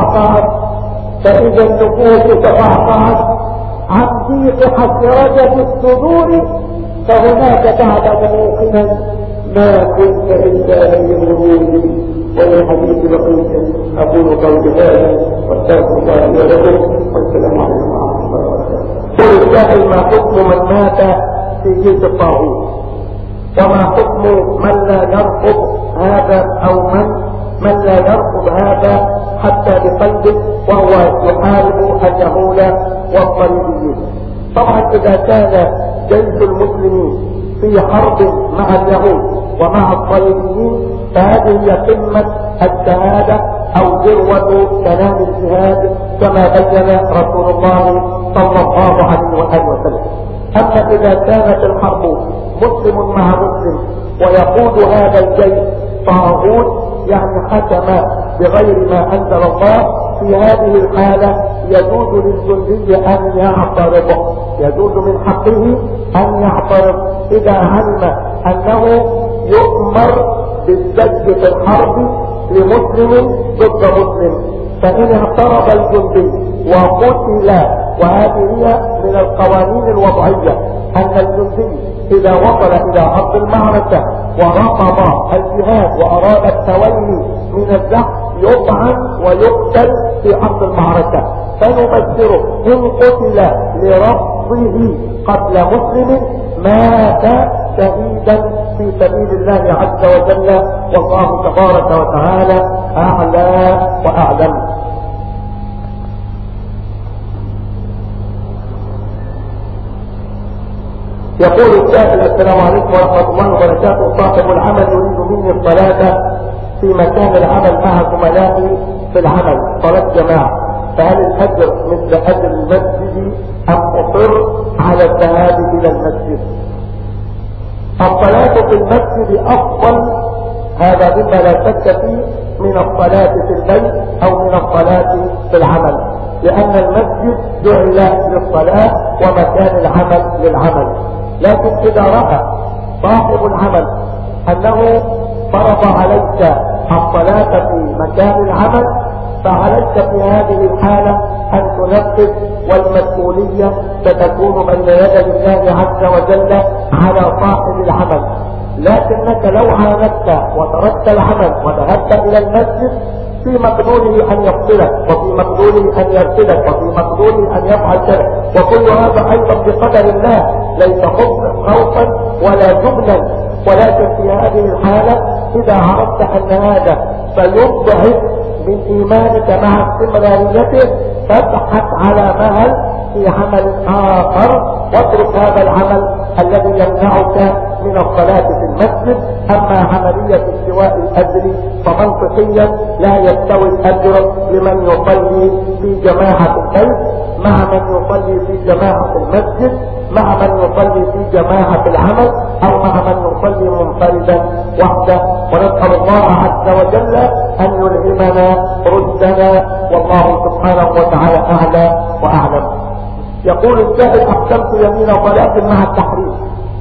تقعقعت عن ضيق حسرجة الصدور، فهناك تعلم موقنا ما كنت الا من الغرور. وللحديث بقية اقول قولي هذا واستغفر الله لي ولكم، والسلام عليكم ورحمة الله وبركاته. قل السائل ما حكم من مات في جيش الطاغوت، وما حكم من لا يرفض هذا او من لا يرفض هذا حتى بقلبه وهو يحارب اليهود والصليبيين. طبعا اذا كان جيش المسلمين في حرب مع اليهود ومع الصليبيين فهذه هي قمة الشهادة او ذروة كلام الجهاد كما بين رسول الله صلى الله عليه وسلم. اما اذا كانت الحرب مسلم مع مسلم ويقود هذا الجيش طاغوت يعني حكم بغير ما انزل الله، في هذه الحالة يجوز للجندي ان يعترض، يجوز من حقه ان يعترض اذا علم انه يؤمر بالسجن في الحرب لمسلم ضد مسلم. فان اعترض الجندي وقتل، وهذه هي من القوانين الوضعية ان الجندي اذا وصل الى ارض المعركة ورفض الجهاد واراد التولي من الزحف يطعن ويقتل في ارض المعركة، فنبشره ان قتل لرفضه قتل مسلم مات شهيدا في سبيل الله عز وجل، والله تبارك وتعالى اعلى واعلم. يقول السائل السلام عليكم ورحمة الله وبركاته، صاحب العمل يريد مني الصلاة في مكان العمل مع زملائي في العمل صلاة جماعة، فهل الأجر مثل أجر المسجد أم أصر على الذهاب إلى المسجد؟ الصلاة في المسجد أفضل، هذا مما لا شك فيه، من الصلاة في البيت أو من الصلاة في العمل، لأن المسجد جعل للصلاة ومكان العمل للعمل. لكن إذا رأى صاحب العمل أنه فرض عليك الصلاة في مكان العمل، فعليك في هذه الحالة أن تنفذ، والمسؤولية ستكون بين يدي الله عز وجل على صاحب العمل. لكنك لو عاندت وتركت العمل وذهبت إلى المسجد، في مقدوره أن يقتلك، وفي مقدوره أن يرتدك، وفي مقدوره أن يفعل كذا، وكل هذا أيضا بقدر الله، ليس خوفا ولا جبنا. ولكن في هذه الحالة إذا عرفت أن هذا سيضعف من إيمانك مع استمراريته، فابحث على مهل في عمل آخر، واترك هذا العمل الذي يمنعك من الصلاة في المسجد. أما عملية استواء الأجر فمنطقيا لا يستوي الأجر لمن يصلي في جماعة البيت مع من يصلي في جماعة المسجد، مع من يصلي في جماعة العمل، أو مع من يصلي منفردا وحده. ونسأل الله عز وجل أن يلهمنا رشدنا، والله سبحانه وتعالى أعلى وأعلم. يقول السائل: أقسمت يمين صلاة مع التحريم،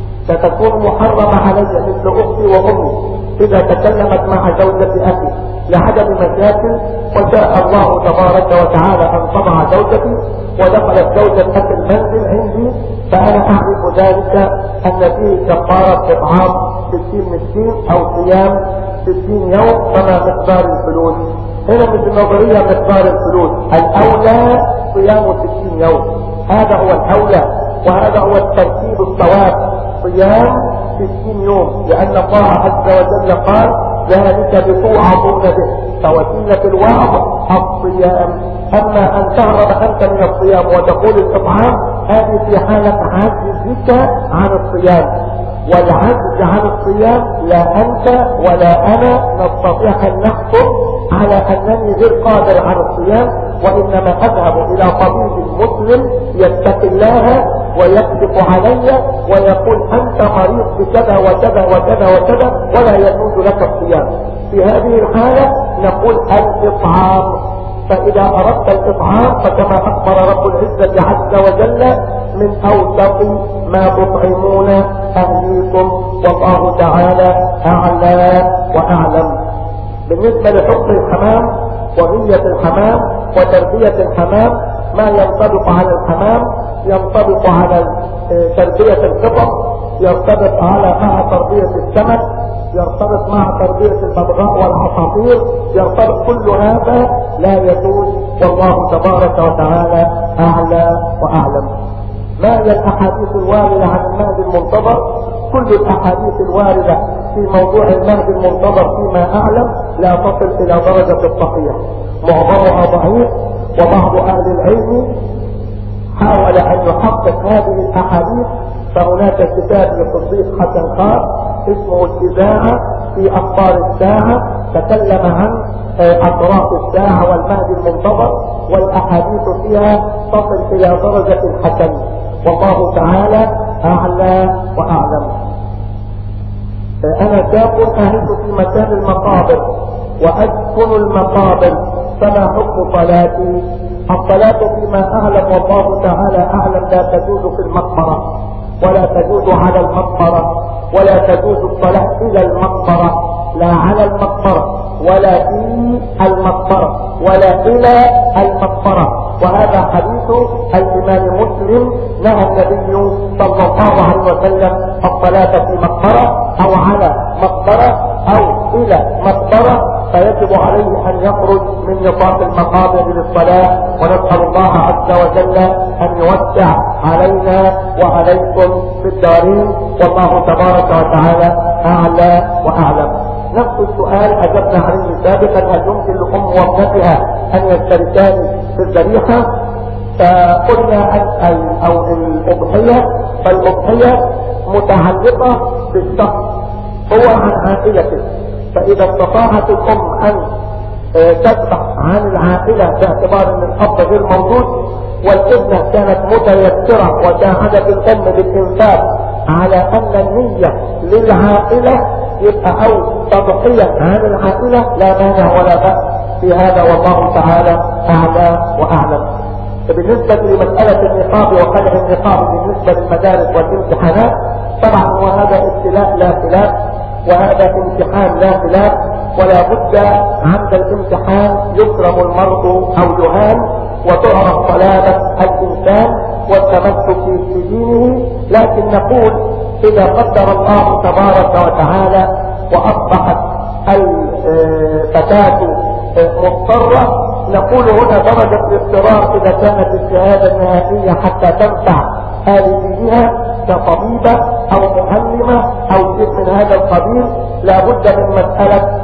ستكون محرمة علي مثل أختي وأمي إذا تكلمت مع زوجة أخي لعدم مشاكل، وشاء الله تبارك وتعالى أن طبع زوجتي ودخلت زوجة أخي المنزل عندي، فأنا أعرف ذلك أن فيه كفارة إطعام 60 مسكين أو صيام 60 يوم، فما مقدار الفلوس؟ هنا مثل نظرية مقدار الفلوس، الأولى صيام 60 يوم، هذا هو الأولى، وهذا هو الترتيب الصواب، صيام 60 يوم، لأن الله عز وجل قال: ذلك بتوعظون به، فوسيلة الوعظ الصيام. أما أن تهرب أنت من الصيام وتقول الإطعام، هذه في حالة عجزك عن الصيام، والعجز عن الصيام لا أنت ولا أنا نستطيع أن نحكم على أنني غير قادر على الصيام، وإنما أذهب إلى طبيب مسلم يتقي الله ويكذب علي ويقول: أنت مريض بكذا وكذا وكذا وكذا ولا يجوز لك الصيام. في هذه الحالة نقول الإطعام. فإذا أردت الإطعام فكما أخبر رب العزة عز وجل: من أوسط ما تطعمون أهليكم، والله تعالى أعلى وأعلم. بالنسبة لحكم الحمام وغية الحمام وتربية الحمام، ما ينطبق على الحمام ينطبق على تربية القطط، يرتبط مع تربية السمك، يرتبط مع تربية الببغاء والعصافير، يرتبط، كل هذا لا يجوز، والله تبارك وتعالى أعلى وأعلم. ما هي الأحاديث الواردة عن المهد المنتظر؟ كل الأحاديث الواردة في موضوع المهد المنتظر فيما أعلم لا تصل إلى درجة الصحيح، معظمها ضعيف، وبعض أهل العلم حاول أن يحقق هذه الأحاديث. فهناك كتاب للصديق حسن خان اسمه الإذاعة في أخبار الساعة، تكلم عن أطراف الساعة والمهد المنتظر، والأحاديث فيها تصل إلى درجة الحسن، والله تعالى أعلى وأعلم. أنا شاب أعيش في مكان المقابر وأسكن المقابر، فما حكم صلاتي؟ الصلاة فيما أعلم والله تعالى أعلم لا تجوز في المقبرة، ولا تجوز على المقبرة، ولا تجوز الصلاة إلى المقبرة، لا على المقبرة ولا في المقبرة ولا إلى المقبرة. وهذا حديث الإمام مسلم: نهى النبي صلى الله عليه وسلم الصلاة في مقبرة أو على مقبرة أو إلى مقبرة، فيجب عليه أن يخرج من نطاق المقابر للصلاة. ونسأل الله عز وجل أن يوسع علينا وعليكم في الدارين، والله تبارك وتعالى أعلى وأعلم. نفس السؤال أجبنا عليه سابقا: هل يمكن لأم وابنتها أن يشتركان في الذبيحة؟ فقلنا أو الأضحية، فالأضحية متعلقة بالشخص، هو عن عائلته، فإذا استطاعت الأم أن تذبح عن العائلة باعتبار ان الاب غير موجود، والابنة كانت متيسرة وساعدت الام بالانفاق على ان النية للعائلة يبقى او تضحية عن العائلة لا مانع ولا بأس في هذا، والله تعالى اعلى واعلم. بالنسبة لمسألة النقاب وقلع النقاب بالنسبة للمدارس والامتحانات، طبعا وهذا ابتلاء لا خلاف، وهذا امتحان لا خلاف، ولا بد عند الامتحان يكرم المرء او يهان وتعرف صلابة الانسان والتمسك في دينه. لكن نقول اذا قدر الله تبارك وتعالى واصبحت الفتاة مضطرة، نقول هنا درجة الاضطرار اذا كانت الشهادة النهائية حتى تنفع هذه دينها كطبيبة او معلمة او شيء من هذا القبيل، لابد من مسألة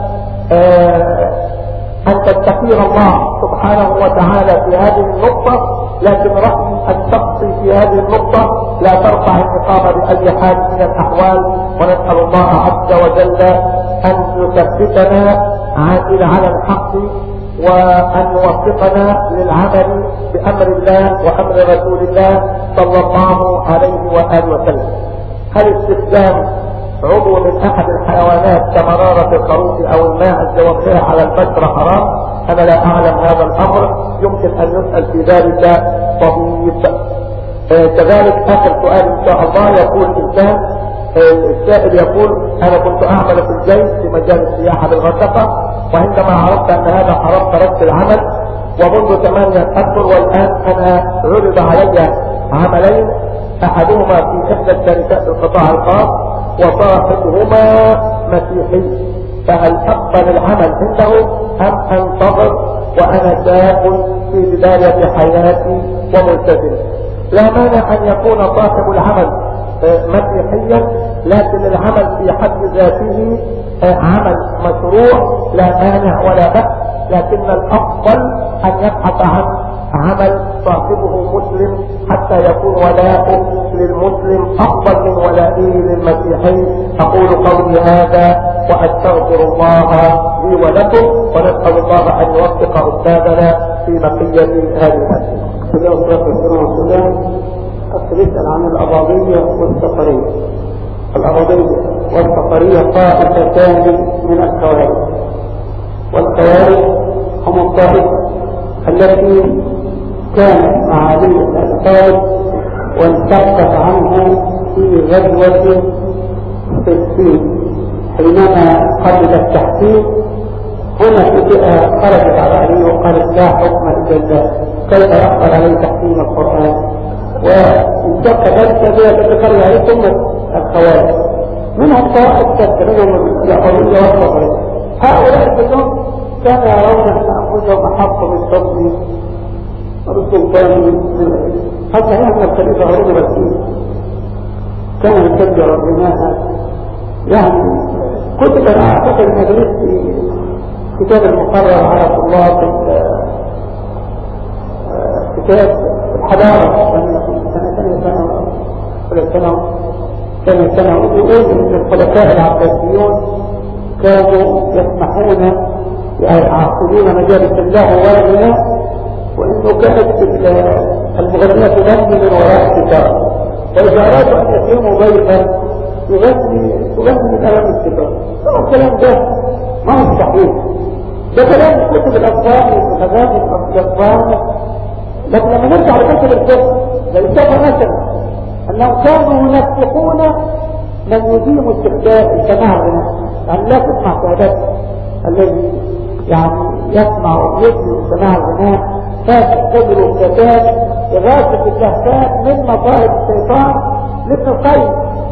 ان تستخير الله سبحانه وتعالى في هذه النقطة. لكن رأي الشخص في هذه النقطة لا ترفع النقاب بأي حال من الأحوال، ونسأل الله عز وجل أن يثبتنا على الحق وأن يوفقنا للعمل بأمر الله وأمر رسول الله صلى الله عليه وآله وسلم. هل استخدام عضو من أحد الحيوانات كمرارة الخروف أو الماء الجوفي على البشرة حرام؟ أنا لا أعلم هذا الأمر، يمكن أن يسأل في ذلك طبيب. كذلك آخر سؤال إن شاء الله، يقول الإنسان السائل يقول أنا كنت أعمل في الجيش في مجال السياحة بالغردقة، وعندما عرفت أن هذا حرام تركت العمل، ومنذ 8 أشهر والآن أنا عرض علي عملين، أحدهما في إحدى الشركات القطاع الخاص وصاحبهما مسيحي، فهل أقبل العمل عنده أم أنتظر وأنا شاب في بداية حياتي وملتزم؟ لا مانع أن يكون صاحب العمل مسيحيا، لكن العمل في حد ذاته عمل مشروع لا مانع ولا بأس، لكن الأفضل أن يبحث عن عمل صاحبه مسلم حتى يكون ولاؤه للمسلم أفضل من ولائه للمسيحي. أقول قولي هذا وأستغفر الله لي ولكم، ونسأل الله أن يوفق أستاذنا في بقية هذه الأسئلة. يسأل عن الأباضية والسفرية. الأباضية والسفرية طائفتان من الخوارج، والخوارج هم الطائفة التي كانت مع علي بن أبي طالب وانتقت عنه في غزوة فلسطين حينما قبل التحكيم. هنا خرجت على علي وقالت لا حكم إلا الله، كيف يقبل عليه تحكيم القرآن؟ وانتقى ذلك بها تتكرر عليه ثم الخوارج، منهم طائف تستخدمهم اليهودية والسفرية. هؤلاء كلهم كانوا يرون أن أنفسهم أحق بالفضل والسلطان حتى يعمل الخليفة هارون الرشيد كان يسجل الرماء. يعني كتب أنا أعتقد المجلس في كتاب المقرر على طلاب كتاب الحضارة سنة يقول ان الخلفاء العباسيون كانوا يسمحون يعقدون مجالس اللهو والغناء، وانه كانت المغنية تغني من وراء الستار، واذا ارادوا ان يقيموا ضيفا تغني من امام الستار. الكلام ده ما هو صحيح، ده كلام كتب الاطفال والمغازي الاطفال. لكن لما نرجع لكتب الفقه للفقه مثلا انهم كانوا ينفقون من يديم سماع الغناء، يعني لا تسمع شهادات الذي يعني يسمع ويدي سماع الغناء فاسد قدر الفتاة إغاثة اللهفات من مصائب الشيطان لابن القيم.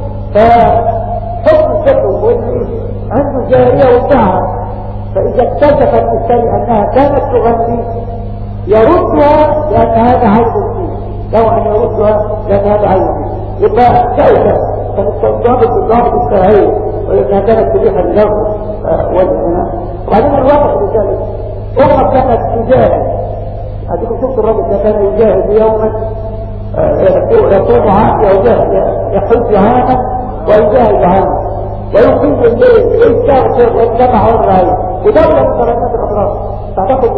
فحكم الفقه وإنه عنده جارية وسعة، فإذا اكتشفت الثاني أنها كانت تغني يردها لأن هذا عيب فيه، لو أن يردها لأن هذا عيب فيه يبقى كيف فنستضابط بالضابط الشرعي وإذا كانت تبيح اللغو والغناء. وبعدين الوقت لذلك أمة كانت تجاهد. أديكم شفت الرجل كان يجاهد يوما يقوم يحج عاما ويجاهد عاما ويقيم الليل ويستغفر ويتبع الرأي ودولة من درجات الأطراف تعتقد مكمل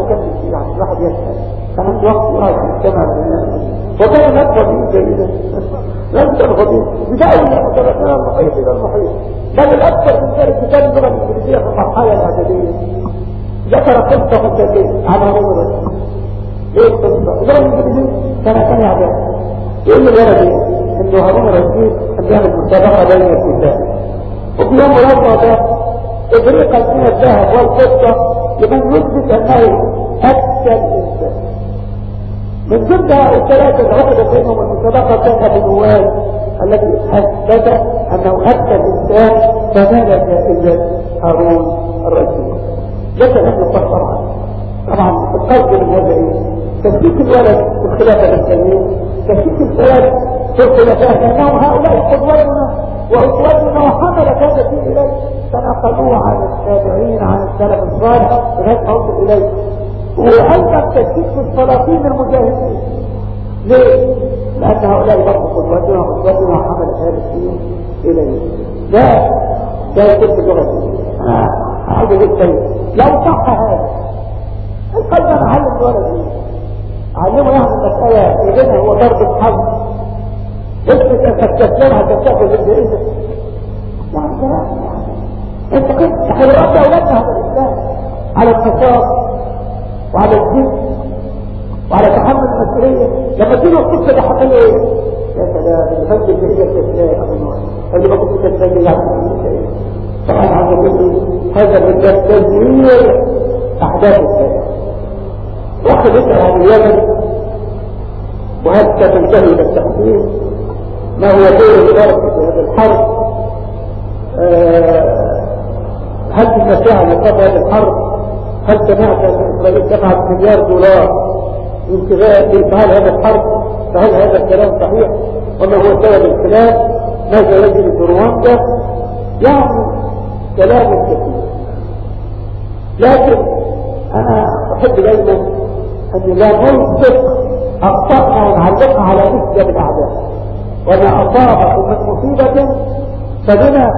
يعني الواحد يسأل كان عنده وقت يقعد يجتمع وكان نبقى فيه جيدا لم تنفضيه بدأوا متبقى المحيط إلى المحيط بل الأكثر من ذلك كتاب اللغة الإنجليزية في المرحلة الإعدادية ذكر قصة متكئة على عمر ايه القصة؟ اللغة الإنجليزية كان إعدادي يقول لي الولد إنه هارون الرشيد كان بيعمل مسابقة بين الكتاب وفي يوم الأربعاء ده إبريقا من الذهب والفضة لمن يثبت أنه أذكى الإنسان من ضمن الثلاثة الواحدة بينهم المسابقة كان بنوال الذي أثبت أنه أذكى الإنسان فنال جائزة هارون الرشيد. ليس لم يقصر عنه طبعا القصد من هذا إيه؟ تشكيك الولد في الخلافة الإسلامية تشكيك الولد في الخلافة لأنهم هؤلاء قدوتنا وأسوتنا وحمل هذا فيه إليه تنقلوه عن التابعين عن السلف الصالح لغاية ما وصل إليه وأيضا تشكيك في السلاطين المجاهدين. ليه؟ لأن هؤلاء برضه قدوتنا وأسوتنا وحمل هذا فيه إليه. ده يكون اللغة أنا عايز أقول لو صح هذا القلب أنا أعلم الولد علمه يعني المسألة إذن هو ضرب الحظ اسمك أنك تسلمها تستقبل الجريدة يعني كلام انت كنت حيرات أولادنا هذا الإسلام على النصاب وعلى الدين وعلى تحمل المسؤولية لما تيجي القصة ده حقيقة ايه؟ يا سلام الفجر اللي هي التسليم اللي ما كنت تسليم يعني طبعا عز وجل هذا من تسليم أحداث السلام واحد يسأل عن اليمن وهل ستنتهي إلى التحديد ما هو دور الغرب في هذا الحرب هل تستطيع لقضاء هذه الحرب هل سمعت أن إسرائيل دفعت $1 مليار لإنتهاء هذا الحرب فهل هذا الكلام صحيح وما هو سبب الخلاف ماذا يجري في رواندا يعني كلام كثير لكن أنا أحب دائما أن لا نلصق أخطأنا ونعلقها على نسبة الأعداء وما أصابكم من مصيبة فبما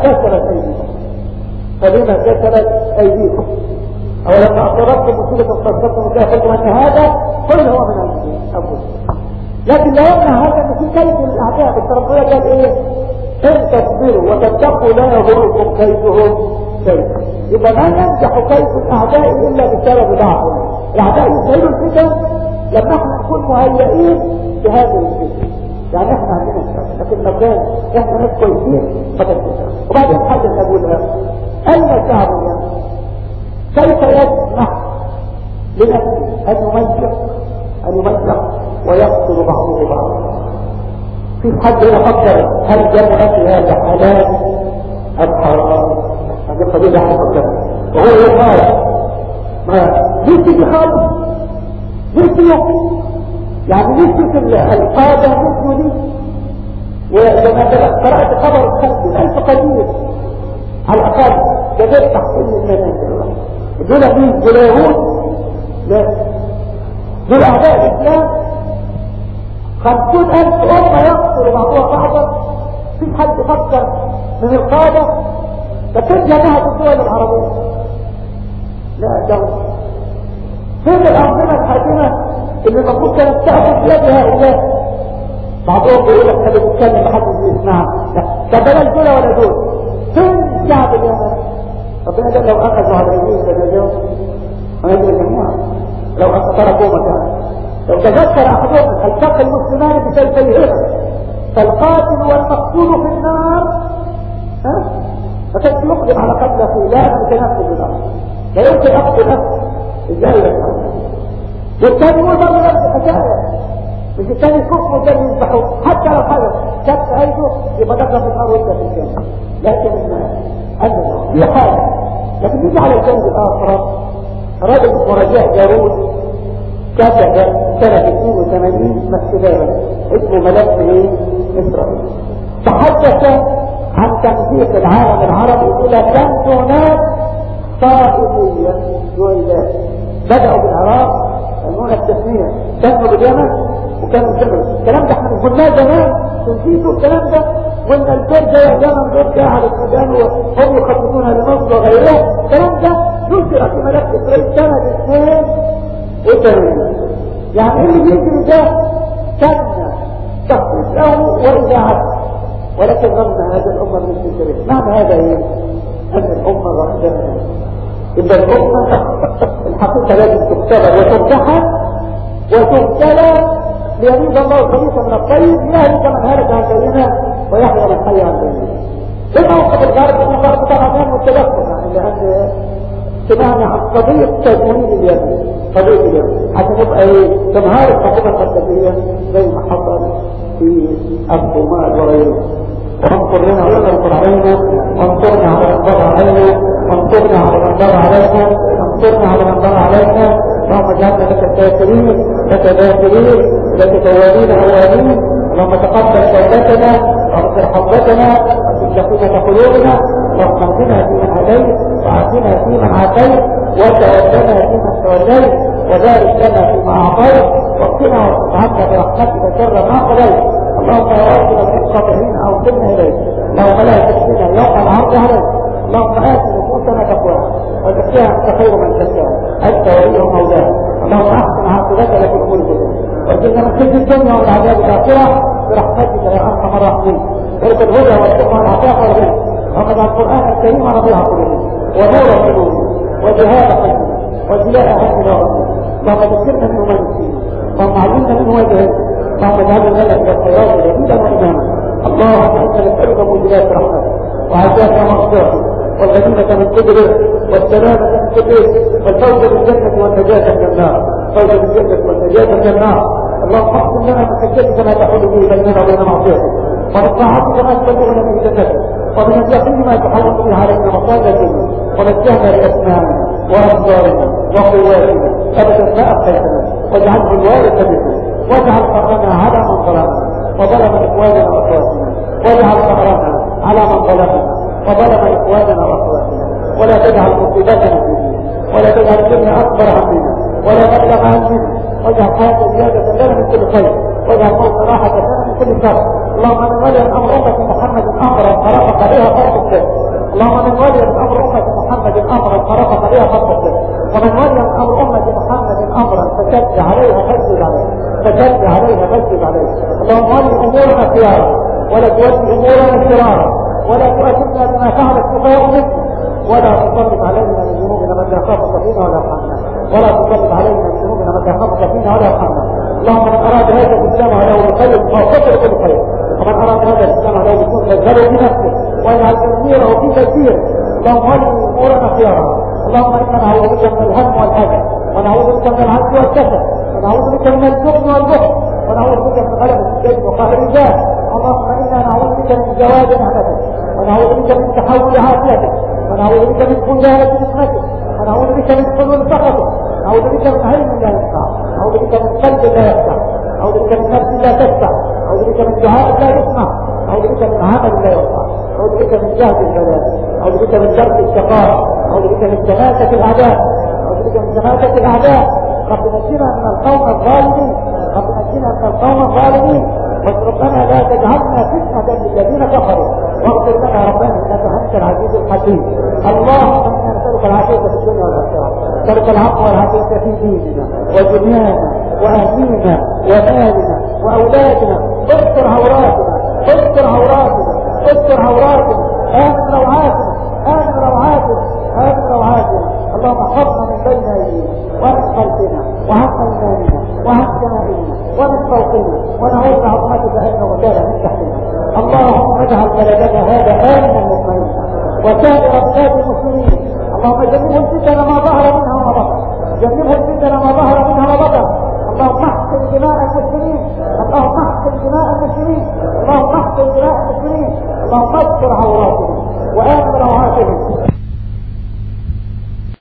كسرت أيديكم أو لما أصابتكم مصيبة فاصبرتم وكافرتم أن هذا كل هو من أنفسكم لكن لا يمنع هذا أن في كيد الأعداء بالتربية قال إيه إن تصبروا وتتقوا لا يضركم كيدهم شيئا يبقى ما ينجح كيد الأعداء إلا بسبب ضعفهم الأعداء يسهلوا الفتن لما احنا نكون مهيئين بهذا الفتن يعني احنا عندنا الشر لكن مكان احنا ناس كويسين فتنسى وبعدين حاجة نقولها أين شعب اليمن كيف يسمح لنفسه أن يمزق ويقتل بعضه بعضا في حد هنا فكر هل جمع في هذا حلال أم حرام هذه القضية احنا فكرنا وهو يقال ما نسي خالص نسي يعني نسي القادة نسي لي ولما قرأت خبر 50,000 قدير على الأقل جديد تحصيل المنازل دول مين؟ دول يهود؟ لا دول أعداء الإسلام 50,000 أمة يقتل بعضها بعضا في حد فكر من القادة فتنجى نهج الدول العربية لا دولة فين الأنظمة الحاكمة اللي المفروض كانت تأخذ بيد هؤلاء بعضهم بيقول لك احنا بنتكلم محدش يسمعنا ده بلا دول ولا دول فين شعب اليمن ربنا قال لو اخذوا على ايديهم لجاجهم ما يدري الجميع لو تركوا مكانه لو تذكر احدهم التقى المسلمان بسيفيهما فالقاتل والمقتول في النار فكان يقدم على قتل اخيه لا يمكن يقتل بالارض لا يمكن اقتل نفسه ازاي يفعل والثاني يقول برضه نفس الحكايه مش الثاني كفر والثاني يذبحوه حتى لو حدث كف ايده يبقى دخل في النار وانت في الجنه لكن دي حاجه لكن نيجي على الجانب الاخر رجل ورجاء جارود كتب سنه 82 مكتبا اسمه ملف اسرائيل تحدث عن تمزيق العالم العربي الى كم هناك طائفيه جويلات بداوا بالعراق يسمون التسميه كانوا باليمن وكانوا بالجبل الكلام ده احنا قلناه زمان تنسيتوا الكلام ده وان الكل ده اليمن دول على السودان وهم يخططون لمصر وغيرها الكلام ده نشر في ملف اسرائيل سنه وترويج. يعني اللي بيجري ده كان تخصيص له وإذاعته، ولكن ظن هذه الأمة من التجريب. معنى هذا ايه؟ أن الأمة وحدها. إذا الأمة الحقيقة لازم تبتلى وتمتحن وتبتلى ليميز الله الخبيث من الطيب، يهلك من هلك عن بينه ويحيى من حي عن بينه. الموقف الغرب طبعا والتدخل، يعني لأن سمعنا عن قضية تدوين اليمين، قضية اليمين حتى نبقى تنهار الحكومة الخلفية زي ما حصل في الصومال وغيره. وانصر لنا وانصر علينا، وانصرنا على من ضر علينا، وانصرنا على من ضر علينا، وانصرنا على من ضر علينا. اللهم اجعلنا لك الشاكرين، لك ذاكرين، لك توابين اوابين. اللهم تقبل توبتنا واغفر حوبتنا واصلح سكينة قلوبنا، اللهم اهدنا فيمن هديت وعافنا فيمن عافيت وتولنا فيمن توليت وبارك لنا فيما اعطيت وقنا واصرف عنا برحمتك شر ما قضيت. اللهم يا رب لو منقطعين او كنا اليك، اللهم لا تخزنا يوم العرض عليك. اللهم آت نفوسنا تقواها وزكها انت خير من زكاها، انت وليه ومولاه. اللهم احسن عاقبتنا في الامور كلها واجعلنا من خزي الدنيا ومن عذاب الاخره برحمتك يا ارحم الراحمين. ارد الهدى والتقوى والعفاف والغنى. اللهم اجعل القران الكريم ربيع قلوبنا ونور قلوبنا وجهاد قلبنا وجلاء همنا ورحمنا. اللهم ذكرنا منه ما نسينا، اللهم علمنا منه وجهنا، اللهم اجعلنا لنا الى الخيرات جديدا واماما. اللهم انا نسالك موجبات رحمتك وعافاك ومغفرتك والغنيمة من قدرك والسلامة من قدرك والفوز بالجنة والنجاة من النار، فوز بالجنة والنجاة من النار. اللهم اقسم لنا من خشيتك ما تحول به بيننا وبين معصيتك، ومن طاعتك ما تبلغنا به جنتك، ومن اليقين ما تحول به علينا مصائب الدنيا. ونجعنا باسمائنا وابصارنا وقواتنا ابدا ما ابقيتنا، واجعله الوارث منا، واجعل قهرنا على من ظلمنا وظلم اخواننا واخواتنا، واجعل قهرنا على من ظلمنا وظلم اخواننا واخواتنا، ولا تجعل مصيبتنا في ديننا، ولا تجعل الدنيا اكبر همنا ولا مبلغ همنا، واجعل حياه زياده لنا من كل خير، واجعل موت راحه لنا من كل شر. اللهم من ولي امر امه محمد امرا فرفق عليها فرق الشر، اللهم من ولي امر امه محمد امرا فرفق عليها فرق الشر، ومن ولي امر امه محمد امرا فشد عليها فشد عليها، فشد عليها فشد عليها. اللهم ولي امورنا خيارا ولا تولي امورنا شرارا، ولا تؤثرنا بما فعل السفهاء منا، ولا تسلط علينا من ذنوبنا من لا خافك فينا ولا يرحمنا، ولا تسلط علينا من ذنوبنا من لا خافك فينا ولا يرحمنا. اللهم من اراد هذا الاسلام وله بخير فوفقه لكل خير، ومن اراد هذا الاسلام وله بسوء فاجعله بنفسه واجعل تدبيره في تدبيره. اللهم ولي امورنا خيارا. اللهم انا نعوذ بك من الهم والحزن، ونعوذ بك من العجز والكسل، ونعوذ بك من الجبن والبخل، ونعوذ بك من غلبة الدين وقهر الرجال. اللهم انا نعوذ بك من زوال نعمتك، ونعوذ بك من تحول عافيتك، ونعوذ بك من خذلان نعمتك، ونعوذ بك من حلول سخطك، نعوذ بك من علم لا ينفع، نعوذ بك من قلب لا يخشع، نعوذ بك من نفس لا تشفع، نعوذ بك من دعاء لا يسمع، نعوذ بك من عمل لا يرفع، نعوذ بك من جهد البلاء، نعوذ بك من درك الشقاء، نعوذ بك من شماتة الاعداء، نعوذ بك من شماتة الاعداء. رب نجنا من القوم الظالمين، رب نجنا من القوم الظالمين، ربنا لا تجعلنا فتنة للذين كفروا، واغفر لنا ربنا انك انت العزيز الحكيم. اللهم انا نسالك العافيه في الدنيا والاخره، نسالك العفو والعافيه في ديننا ودنيانا واهلينا ومالنا واولادنا. استر عوراتنا، استر عوراتنا، استر عوراتنا، امن روعاتنا، امن روعاتنا، امن روعاتنا. اللهم احفظنا من بين ايدينا ومن خلفنا وعن ايماننا وعن شمائلنا ومن فوقنا، ونعوذ بعظمتك ان وكان من تحتنا. اللهم اجعل بلدنا هذا امنا مطمئنا وسائر بلاد المسلمين. اللهم جنبه الفتن ما ظهر منها وما بطن، جنبه الفتن ما ظهر منها وبطن. اللهم احسن دماء المسلمين، اللهم احسن دماء المسلمين، اللهم احسن دماء المسلمين. اللهم استر عوراتهم وامن روعاتهم